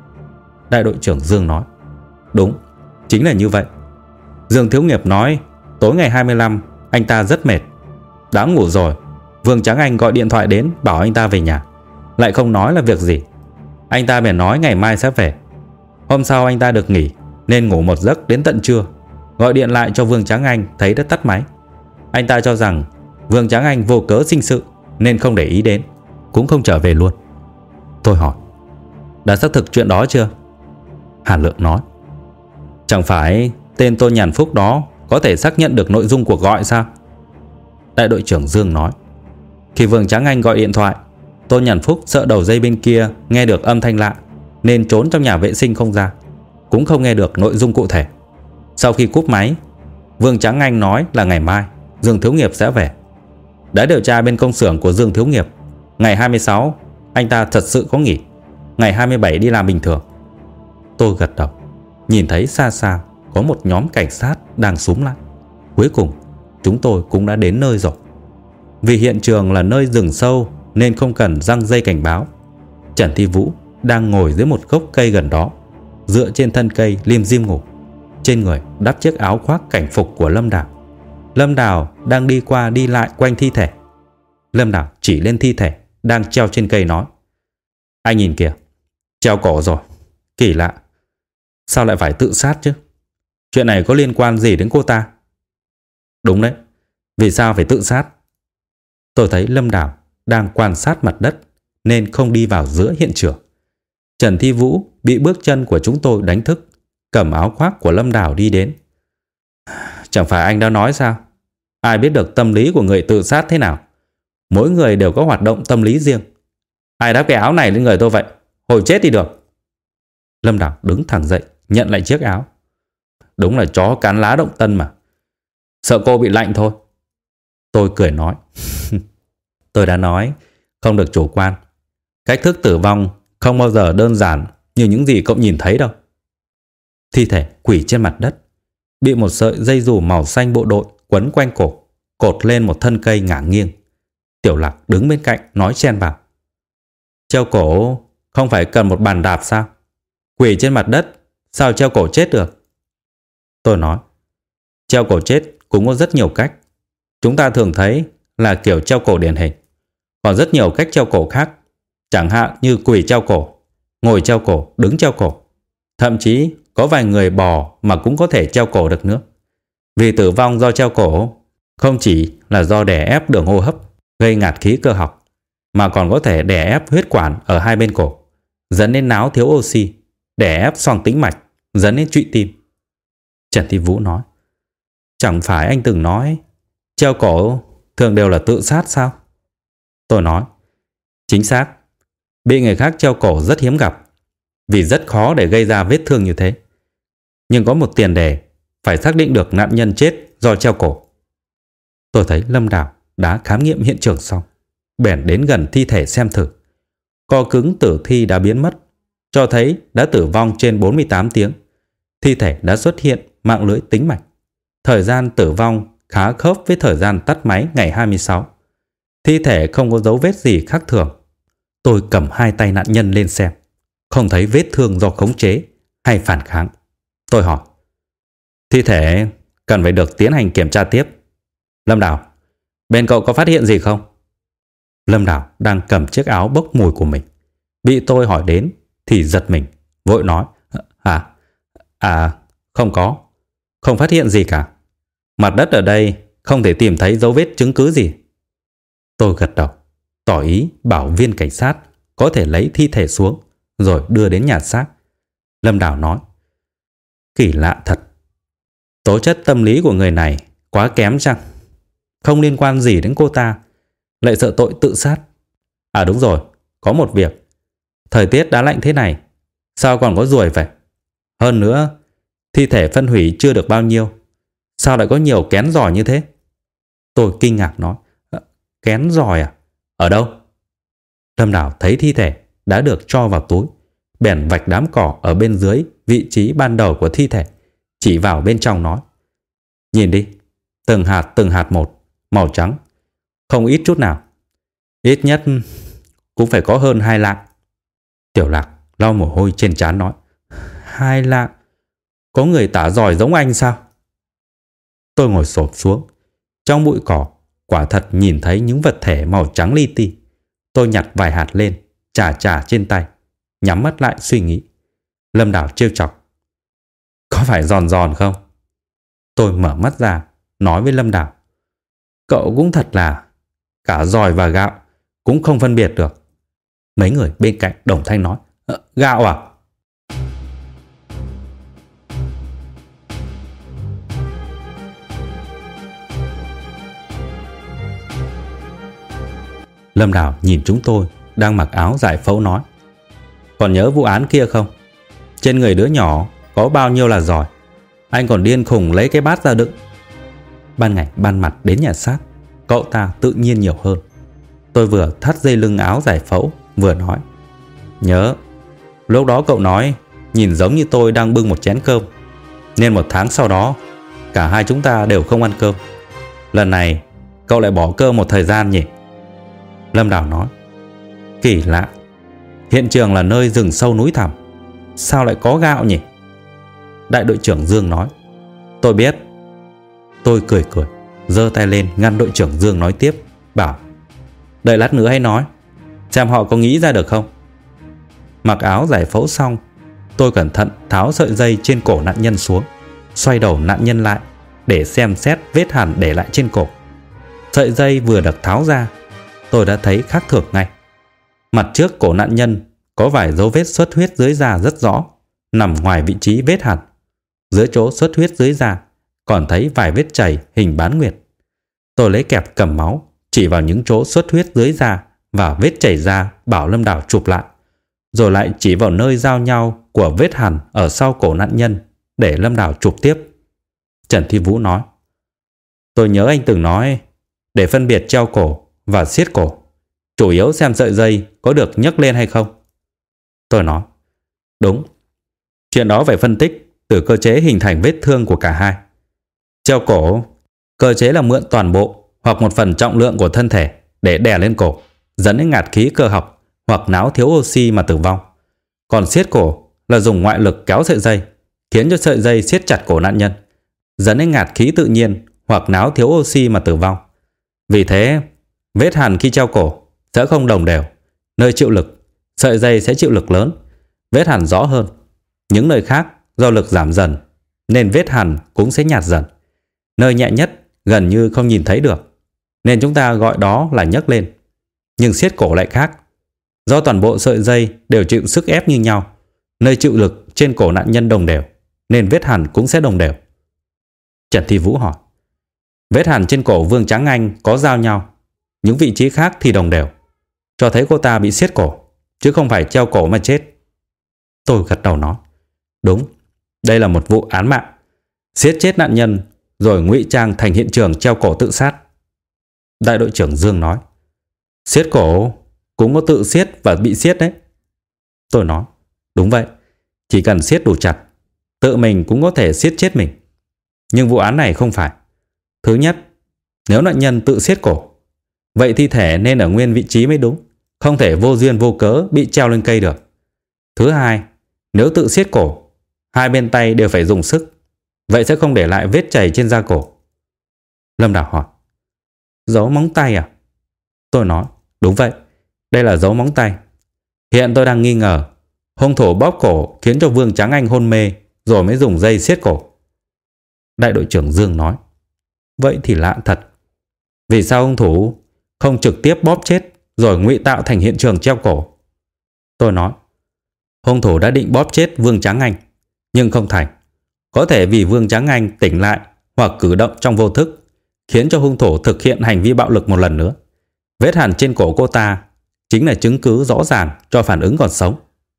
Đại đội trưởng Dương nói: đúng, chính là như vậy. Dương Thiếu Nghiệp nói tối ngày hai mươi lăm anh ta rất mệt, đã ngủ rồi. Vương Tráng Anh gọi điện thoại đến bảo anh ta về nhà, lại không nói là việc gì. Anh ta bèn nói ngày mai sẽ về. Hôm sau anh ta được nghỉ nên ngủ một giấc đến tận trưa, gọi điện lại cho Vương Tráng Anh thấy đã tắt máy. Anh ta cho rằng Vương Tráng Anh vô cớ sinh sự nên không để ý đến, cũng không trở về luôn. Tôi hỏi: đã xác thực chuyện đó chưa? Hàn Lượng nói: chẳng phải tên Tôn Nhàn Phúc đó có thể xác nhận được nội dung cuộc gọi sao? Đại đội trưởng Dương nói: khi Vương Tráng Anh gọi điện thoại, Tôn Nhàn Phúc sợ đầu dây bên kia nghe được âm thanh lạ nên trốn trong nhà vệ sinh không ra, cũng không nghe được nội dung cụ thể. Sau khi cúp máy, Vương Tráng Anh nói là ngày mai Dương Thiếu Nghiệp sẽ về. Đã điều tra bên công xưởng của Dương Thiếu Nghiệp, ngày hai mươi sáu anh ta thật sự có nghỉ, ngày hai mươi bảy đi làm bình thường. Tôi gật đầu, nhìn thấy xa xa có một nhóm cảnh sát đang xúm lại. Cuối cùng chúng tôi cũng đã đến nơi rồi. Vì hiện trường là nơi rừng sâu nên không cần giăng dây cảnh báo. Trần Thi Vũ đang ngồi dưới một gốc cây gần đó, dựa trên thân cây lim dim ngủ, trên người đắp chiếc áo khoác cảnh phục của Lâm Đào. Lâm Đào đang đi qua đi lại quanh thi thể. Lâm Đào chỉ lên thi thể đang treo trên cây nói: anh nhìn kìa, treo cổ rồi. Kỳ lạ, sao lại phải tự sát chứ? Chuyện này có liên quan gì đến cô ta? Đúng đấy, vì sao phải tự sát? Tôi thấy Lâm Đào đang quan sát mặt đất nên không đi vào giữa hiện trường. Trần Thi Vũ bị bước chân của chúng tôi đánh thức, cầm áo khoác của Lâm Đào đi đến. Chẳng phải anh đã nói sao? Ai biết được tâm lý của người tự sát thế nào? Mỗi người đều có hoạt động tâm lý riêng. Ai đắp cái áo này lên người tôi vậy? Hồi chết đi được. Lâm Đào đứng thẳng dậy, nhận lại chiếc áo. Đúng là chó cắn lá động tân mà. Sợ cô bị lạnh thôi. Tôi cười nói. Tôi đã nói, không được chủ quan. Cách thức tử vong không bao giờ đơn giản như những gì cậu nhìn thấy đâu. Thi thể quỳ trên mặt đất, bị một sợi dây dù màu xanh bộ đội quấn quanh cổ, cột lên một thân cây ngả nghiêng. Tiểu Lạc đứng bên cạnh nói chen vào. Treo cổ không phải cần một bàn đạp sao? Quỳ trên mặt đất, sao treo cổ chết được? Tôi nói, treo cổ chết cũng có rất nhiều cách. Chúng ta thường thấy là kiểu treo cổ điển hình. Còn rất nhiều cách treo cổ khác, chẳng hạn như quỳ treo cổ, ngồi treo cổ, đứng treo cổ. Thậm chí có vài người bò mà cũng có thể treo cổ được nữa. Vì tử vong do treo cổ không chỉ là do đè ép đường hô hấp, gây ngạt khí cơ học, mà còn có thể đè ép huyết quản ở hai bên cổ, dẫn đến não thiếu oxy, đè ép xoang tĩnh mạch, dẫn đến trụy tim. Trần Thị Vũ nói, chẳng phải anh từng nói treo cổ thường đều là tự sát sao? Tôi nói, chính xác. Bị người khác treo cổ rất hiếm gặp, vì rất khó để gây ra vết thương như thế. Nhưng có một tiền đề, phải xác định được nạn nhân chết do treo cổ. Tôi thấy Lâm Đào đã khám nghiệm hiện trường xong, bèn đến gần thi thể xem thử. Co cứng tử thi đã biến mất, cho thấy đã tử vong trên bốn mươi tám tiếng. Thi thể đã xuất hiện mạng lưới tĩnh mạch. Thời gian tử vong khá khớp với thời gian tắt máy ngày hai mươi sáu. Thi thể không có dấu vết gì khác thường. Tôi cầm hai tay nạn nhân lên xem, không thấy vết thương do khống chế hay phản kháng. Tôi hỏi, thi thể cần phải được tiến hành kiểm tra tiếp. Lâm Đào, bên cậu có phát hiện gì không? Lâm Đào đang cầm chiếc áo bốc mùi của mình, bị tôi hỏi đến thì giật mình, vội nói, À, à, không có, không phát hiện gì cả. Mặt đất ở đây không thể tìm thấy dấu vết chứng cứ gì. Tôi gật đầu, tỏ ý bảo viên cảnh sát có thể lấy thi thể xuống rồi đưa đến nhà xác. Lâm Đào nói, kỳ lạ thật. Tố chất tâm lý của người này quá kém chăng? Không liên quan gì đến cô ta, lại sợ tội tự sát. À đúng rồi, có một việc. Thời tiết đã lạnh thế này, sao còn có ruồi vậy? Hơn nữa, thi thể phân hủy chưa được bao nhiêu, sao lại có nhiều kén giòi như thế? Tôi kinh ngạc nói, kén giòi à? Ở đâu? Lâm Đào thấy thi thể đã được cho vào túi, bèn vạch đám cỏ ở bên dưới vị trí ban đầu của thi thể, chỉ vào bên trong nói, nhìn đi, từng hạt từng hạt một, màu trắng, không ít chút nào. Ít nhất cũng phải có hơn hai lạng. Tiểu Lạc lau mồ hôi trên trán nói, hai lạng? Có người tả giỏi giống anh sao? Tôi ngồi xổm xuống. Trong bụi cỏ quả thật nhìn thấy những vật thể màu trắng li ti. Tôi nhặt vài hạt lên, chà chà trên tay, nhắm mắt lại suy nghĩ. Lâm Đào trêu chọc, có phải giòn giòn không? Tôi mở mắt ra, nói với Lâm Đào, cậu cũng thật là cả giòi và gạo cũng không phân biệt được. Mấy người bên cạnh đồng thanh nói, ờ, gạo à? Lâm Đào nhìn chúng tôi đang mặc áo giải phẫu nói, còn nhớ vụ án kia không? Trên người đứa nhỏ có bao nhiêu là giỏi, anh còn điên khùng lấy cái bát ra đựng. Ban ngày ban mặt đến nhà xác, cậu ta tự nhiên nhiều hơn. Tôi vừa thắt dây lưng áo giải phẫu vừa nói, nhớ lúc đó cậu nói nhìn giống như tôi đang bưng một chén cơm, nên một tháng sau đó cả hai chúng ta đều không ăn cơm. Lần này cậu lại bỏ cơm một thời gian nhỉ? Lâm Đào nói, kỳ lạ, hiện trường là nơi rừng sâu núi thẳm, sao lại có gạo nhỉ? Đại đội trưởng Dương nói, tôi biết. Tôi cười cười, giơ tay lên ngăn đội trưởng Dương nói tiếp, bảo, đợi lát nữa hãy nói, xem họ có nghĩ ra được không. Mặc áo giải phẫu xong, tôi cẩn thận tháo sợi dây trên cổ nạn nhân xuống, xoay đầu nạn nhân lại để xem xét vết hằn để lại trên cổ. Sợi dây vừa được tháo ra, tôi đã thấy khác thường ngay. Mặt trước cổ nạn nhân có vài dấu vết xuất huyết dưới da rất rõ, nằm ngoài vị trí vết hằn. Dưới chỗ xuất huyết dưới da còn thấy vài vết chảy hình bán nguyệt. Tôi lấy kẹp cầm máu chỉ vào những chỗ xuất huyết dưới da và vết chảy da, bảo Lâm Đảo chụp lại, rồi lại chỉ vào nơi giao nhau của vết hằn ở sau cổ nạn nhân để Lâm Đảo chụp tiếp. Trần Thi Vũ nói: tôi nhớ anh từng nói để phân biệt treo cổ và siết cổ, chủ yếu xem sợi dây có được nhấc lên hay không. Tôi nói: đúng. Chuyện đó phải phân tích từ cơ chế hình thành vết thương của cả hai. Treo cổ, cơ chế là mượn toàn bộ hoặc một phần trọng lượng của thân thể để đè lên cổ, dẫn đến ngạt khí cơ học hoặc não thiếu oxy mà tử vong. Còn siết cổ là dùng ngoại lực kéo sợi dây, khiến cho sợi dây siết chặt cổ nạn nhân, dẫn đến ngạt khí tự nhiên hoặc não thiếu oxy mà tử vong. Vì thế, vết hằn khi treo cổ sẽ không đồng đều. Nơi chịu lực, sợi dây sẽ chịu lực lớn, vết hằn rõ hơn. Những nơi khác do lực giảm dần nên vết hằn cũng sẽ nhạt dần. Nơi nhẹ nhất gần như không nhìn thấy được, nên chúng ta gọi đó là nhấc lên. Nhưng siết cổ lại khác. Do toàn bộ sợi dây đều chịu sức ép như nhau, nơi chịu lực trên cổ nạn nhân đồng đều, nên vết hằn cũng sẽ đồng đều. Trần Thi Vũ hỏi: vết hằn trên cổ Vương Tráng Anh có giao nhau, những vị trí khác thì đồng đều, cho thấy cô ta bị siết cổ, chứ không phải treo cổ mà chết. Tôi gật đầu nói: đúng, đây là một vụ án mạng. Siết chết nạn nhân rồi ngụy trang thành hiện trường treo cổ tự sát. Đại đội trưởng Dương nói: siết cổ cũng có tự siết và bị siết đấy. Tôi nói: đúng vậy, chỉ cần siết đủ chặt, tự mình cũng có thể siết chết mình. Nhưng vụ án này không phải. Thứ nhất, nếu nạn nhân tự siết cổ, vậy thi thể nên ở nguyên vị trí mới đúng, không thể vô duyên vô cớ bị treo lên cây được. Thứ hai, nếu tự siết cổ, hai bên tay đều phải dùng sức, vậy sẽ không để lại vết chảy trên da cổ. Lâm Đảo hỏi: dấu móng tay à? Tôi nói: đúng vậy, đây là dấu móng tay. Hiện tôi đang nghi ngờ hung thủ bóp cổ khiến cho Vương Tráng Anh hôn mê rồi mới dùng dây siết cổ. Đại đội trưởng Dương nói: vậy thì lạ thật. Vì sao hung thủ không trực tiếp bóp chết rồi ngụy tạo thành hiện trường treo cổ? Tôi nói: hung thủ đã định bóp chết Vương Tráng Anh, nhưng không thành. Có thể vì Vương Tráng Anh tỉnh lại hoặc cử động trong vô thức, khiến cho hung thủ thực hiện hành vi bạo lực một lần nữa. Vết hằn trên cổ cô ta chính là chứng cứ rõ ràng cho phản ứng còn sống.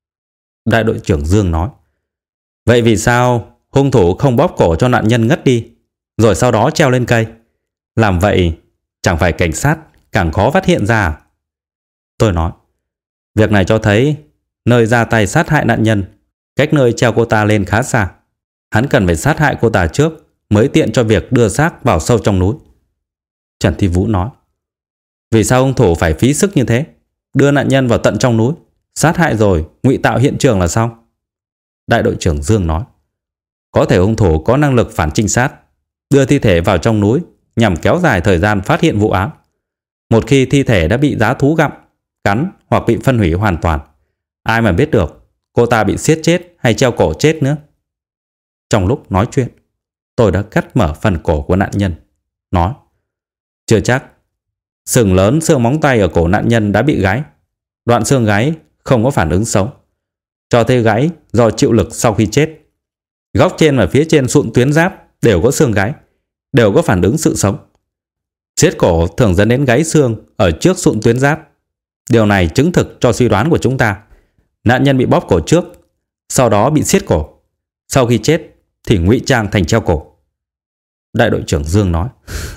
Đại đội trưởng Dương nói: vậy vì sao hung thủ không bóp cổ cho nạn nhân ngất đi, rồi sau đó treo lên cây? Làm vậy chẳng phải cảnh sát càng khó phát hiện ra à? Tôi nói: việc này cho thấy nơi ra tay sát hại nạn nhân cách nơi treo cô ta lên khá xa. Hắn cần phải sát hại cô ta trước mới tiện cho việc đưa xác vào sâu trong núi. Trần Thi Vũ nói: vì sao hung thủ phải phí sức như thế, đưa nạn nhân vào tận trong núi, sát hại rồi ngụy tạo hiện trường là xong? Đại đội trưởng Dương nói: có thể hung thủ có năng lực phản trinh sát, đưa thi thể vào trong núi nhằm kéo dài thời gian phát hiện vụ án. Một khi thi thể đã bị dã thú gặm, cắn hoặc bị phân hủy hoàn toàn, ai mà biết được cô ta bị siết chết hay treo cổ chết nữa. Trong lúc nói chuyện, tôi đã cắt mở phần cổ của nạn nhân, nói: chưa chắc. Sừng lớn xương móng tay ở cổ nạn nhân đã bị gãy. Đoạn xương gáy không có phản ứng sống, cho thấy gãy do chịu lực sau khi chết. Góc trên và phía trên sụn tuyến giáp đều có xương gáy, đều có phản ứng sự sống. Siết cổ thường dẫn đến gãy xương ở trước sụn tuyến giáp. Điều này chứng thực cho suy đoán của chúng ta. Nạn nhân bị bóp cổ trước, sau đó bị siết cổ, sau khi chết thì ngụy trang thành treo cổ. Đại đội trưởng Dương nói: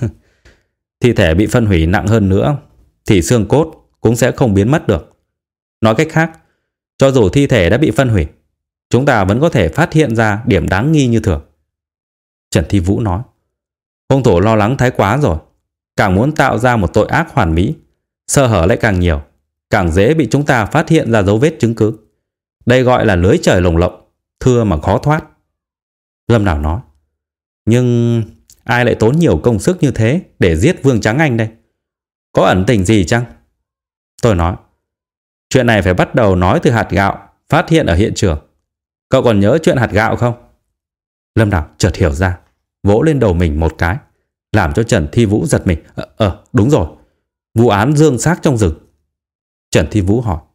thi thể bị phân hủy nặng hơn nữa thì xương cốt cũng sẽ không biến mất được. Nói cách khác, cho dù thi thể đã bị phân hủy, chúng ta vẫn có thể phát hiện ra điểm đáng nghi như thường. Trần Thi Vũ nói: hung thủ lo lắng thái quá rồi, càng muốn tạo ra một tội ác hoàn mỹ, sơ hở lại càng nhiều, càng dễ bị chúng ta phát hiện ra dấu vết chứng cứ. Đây gọi là lưới trời lồng lộng, thưa mà khó thoát. Lâm Đảo nói: nhưng ai lại tốn nhiều công sức như thế để giết Vương Tráng Anh đây? Có ẩn tình gì chăng? Tôi nói: chuyện này phải bắt đầu nói từ hạt gạo phát hiện ở hiện trường. Cậu còn nhớ chuyện hạt gạo không? Lâm Đảo chợt hiểu ra, vỗ lên đầu mình một cái, làm cho Trần Thi Vũ giật mình. Ờ, ờ đúng rồi, vụ án dương xác trong rừng. Trần Thi Vũ hỏi: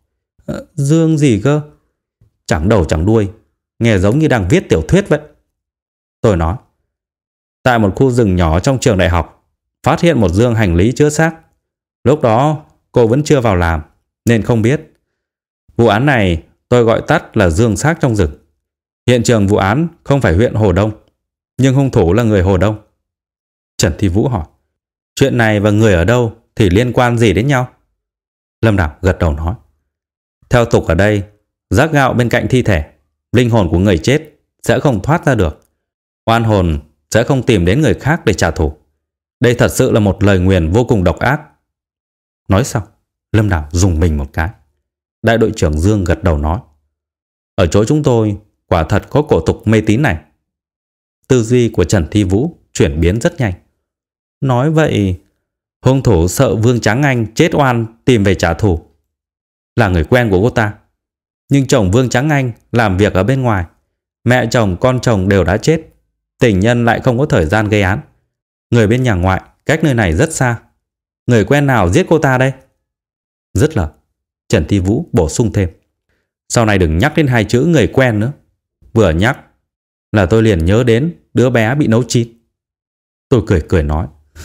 Dương gì cơ? Chẳng đầu chẳng đuôi, nghe giống như đang viết tiểu thuyết vậy. Tôi nói, tại một khu rừng nhỏ trong trường đại học, phát hiện một dương hành lý chứa xác. Lúc đó cô vẫn chưa vào làm nên không biết. Vụ án này tôi gọi tắt là dương xác trong rừng. Hiện trường vụ án không phải huyện Hồ Đông, nhưng hung thủ là người Hồ Đông. Trần Thi Vũ hỏi, chuyện này và người ở đâu thì liên quan gì đến nhau? Lâm Đảo gật đầu nói, theo tục ở đây, rác gạo bên cạnh thi thể, linh hồn của người chết sẽ không thoát ra được. Oan hồn sẽ không tìm đến người khác để trả thù. Đây thật sự là một lời nguyền vô cùng độc ác. Nói xong, Lâm Đảo rùng mình một cái. Đại đội trưởng Dương gật đầu nói, ở chỗ chúng tôi quả thật có cổ tục mê tín này. Tư duy của Trần Thi Vũ chuyển biến rất nhanh. Nói vậy, hung thủ sợ Vương Tráng Anh chết oan tìm về trả thù. Là người quen của cô ta. Nhưng chồng Vương Tráng Anh làm việc ở bên ngoài. Mẹ chồng, con chồng đều đã chết. Tình nhân lại không có thời gian gây án. Người bên nhà ngoại cách nơi này rất xa. Người quen nào giết cô ta đây? Rất là. Trần Thi Vũ bổ sung thêm, sau này đừng nhắc đến hai chữ người quen nữa. Vừa nhắc là tôi liền nhớ đến đứa bé bị nấu chín. Tôi cười cười nói,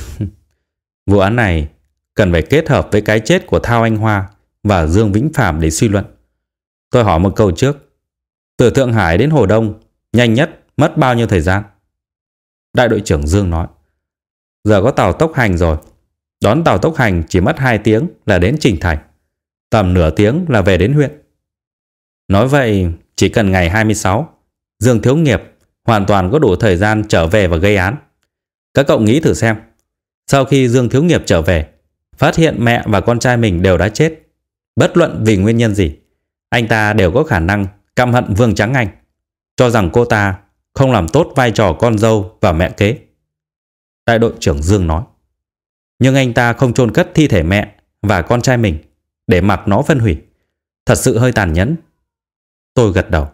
vụ án này cần phải kết hợp với cái chết của Thao Anh Hoa và Dương Vĩnh Phạm để suy luận. Tôi hỏi một câu trước, từ Thượng Hải đến Hồ Đông nhanh nhất mất bao nhiêu thời gian? Đại đội trưởng Dương nói, giờ có tàu tốc hành rồi. Đón tàu tốc hành chỉ mất hai tiếng là đến Trình Thành, tầm nửa tiếng là về đến huyện. Nói vậy chỉ cần ngày hai mươi sáu, Dương Thiếu Nghiệp hoàn toàn có đủ thời gian trở về và gây án. Các cậu nghĩ thử xem, sau khi Dương Thiếu Nghiệp trở về, phát hiện mẹ và con trai mình đều đã chết, bất luận vì nguyên nhân gì, anh ta đều có khả năng căm hận Vương Tráng Anh, cho rằng cô ta không làm tốt vai trò con dâu và mẹ kế. Đại đội trưởng Dương nói, nhưng anh ta không chôn cất thi thể mẹ và con trai mình để mặc nó phân hủy, thật sự hơi tàn nhẫn. Tôi gật đầu.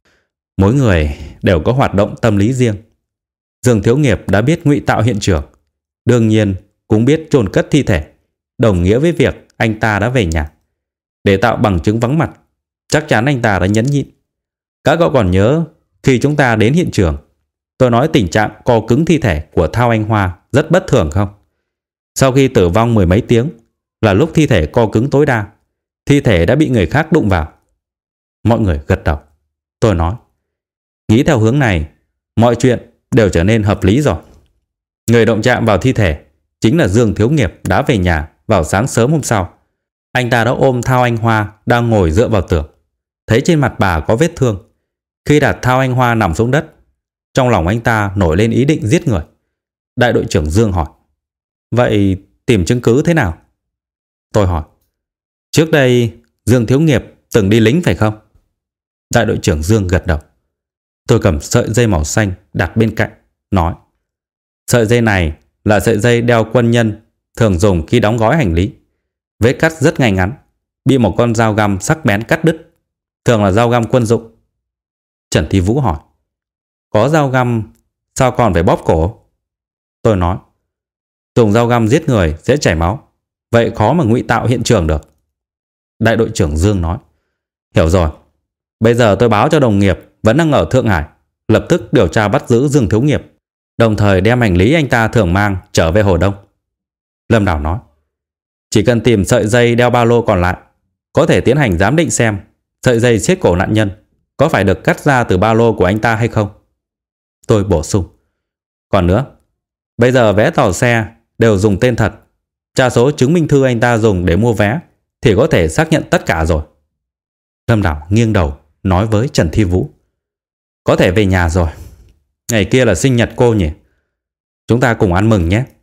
Mỗi người đều có hoạt động tâm lý riêng. Dương Thiếu Nghiệp đã biết ngụy tạo hiện trường, đương nhiên cũng biết chôn cất thi thể, đồng nghĩa với việc anh ta đã về nhà. Để tạo bằng chứng vắng mặt, chắc chắn anh ta đã nhẫn nhịn. Các cậu còn nhớ khi chúng ta đến hiện trường, tôi nói tình trạng co cứng thi thể của Thao Anh Hoa rất bất thường không? Sau khi tử vong mười mấy tiếng là lúc thi thể co cứng tối đa, thi thể đã bị người khác đụng vào. Mọi người gật đầu. Tôi nói, nghĩ theo hướng này, mọi chuyện đều trở nên hợp lý rồi. Người động chạm vào thi thể chính là Dương Thiếu Nghiệp đã về nhà vào sáng sớm hôm sau. Anh ta đã ôm Thao Anh Hoa đang ngồi dựa vào tường, thấy trên mặt bà có vết thương. Khi đặt Thao Anh Hoa nằm xuống đất, trong lòng anh ta nổi lên ý định giết người. Đại đội trưởng Dương hỏi, vậy tìm chứng cứ thế nào? Tôi hỏi, trước đây Dương Thiếu Nghiệp từng đi lính phải không? Đại đội trưởng Dương gật đầu. Tôi cầm sợi dây màu xanh đặt bên cạnh, nói, sợi dây này là sợi dây đeo quân nhân thường dùng khi đóng gói hành lý. Vết cắt rất ngay ngắn, bị một con dao găm sắc bén cắt đứt, thường là dao găm quân dụng. Trần Thi Vũ hỏi, có dao găm sao còn phải bóp cổ? Tôi nói, dùng dao găm giết người sẽ chảy máu, vậy khó mà ngụy tạo hiện trường được. Đại đội trưởng Dương nói, hiểu rồi, bây giờ tôi báo cho đồng nghiệp vẫn đang ở Thượng Hải, lập tức điều tra bắt giữ Dương Thiếu Nghiệp, đồng thời đem hành lý anh ta thường mang trở về Hồ Đông. Lâm Đảo nói, chỉ cần tìm sợi dây đeo ba lô còn lại, có thể tiến hành giám định xem sợi dây siết cổ nạn nhân có phải được cắt ra từ ba lô của anh ta hay không. Tôi bổ sung, còn nữa, bây giờ vé tàu xe đều dùng tên thật, tra số chứng minh thư anh ta dùng để mua vé thì có thể xác nhận tất cả rồi. Lâm Đảo nghiêng đầu nói với Trần Thi Vũ, có thể về nhà rồi. Ngày kia là sinh nhật cô nhỉ? Chúng ta cùng ăn mừng nhé.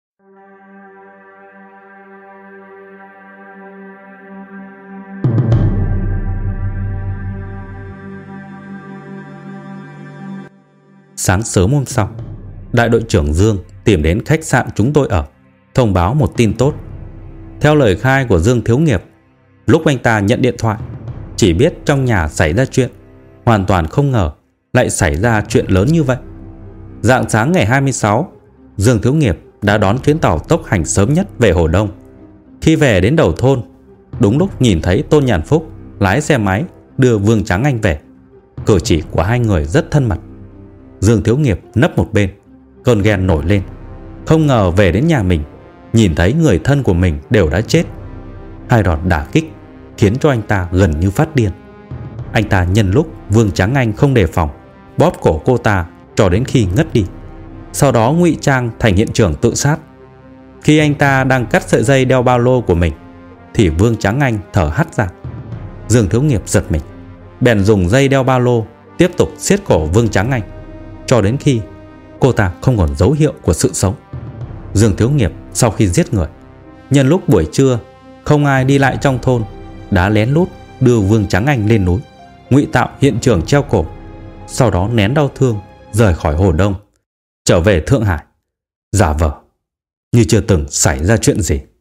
Sáng sớm hôm sau, đại đội trưởng Dương tìm đến khách sạn chúng tôi ở, thông báo một tin tốt. Theo lời khai của Dương Thiếu Nghiệp, lúc anh ta nhận điện thoại, chỉ biết trong nhà xảy ra chuyện, hoàn toàn không ngờ lại xảy ra chuyện lớn như vậy. Rạng sáng ngày hai mươi sáu, Dương Thiếu Nghiệp đã đón chuyến tàu tốc hành sớm nhất về Hồ Đông. Khi về đến đầu thôn, đúng lúc nhìn thấy Tôn Nhàn Phúc lái xe máy đưa Vương Tráng Anh về. Cử chỉ của hai người rất thân mật. Dương Thiếu Nghiệp nấp một bên, cơn ghen nổi lên. Không ngờ về đến nhà mình, nhìn thấy người thân của mình đều đã chết. Hai đòn đả kích khiến cho anh ta gần như phát điên. Anh ta nhân lúc Vương Tráng Anh không đề phòng, bóp cổ cô ta cho đến khi ngất đi, sau đó ngụy trang thành hiện trường tự sát. Khi anh ta đang cắt sợi dây đeo ba lô của mình thì Vương Tráng Anh thở hắt ra. Dương Thiếu Nghiệp giật mình, bèn dùng dây đeo ba lô tiếp tục siết cổ Vương Tráng Anh cho đến khi cô ta không còn dấu hiệu của sự sống. Dương Thiếu Nghiệp sau khi giết người, nhân lúc buổi trưa không ai đi lại trong thôn, đã lén lút đưa Vương Tráng Anh lên núi, ngụy tạo hiện trường treo cổ, sau đó nén đau thương rời khỏi Hồ Đông, trở về Thượng Hải, giả vờ như chưa từng xảy ra chuyện gì.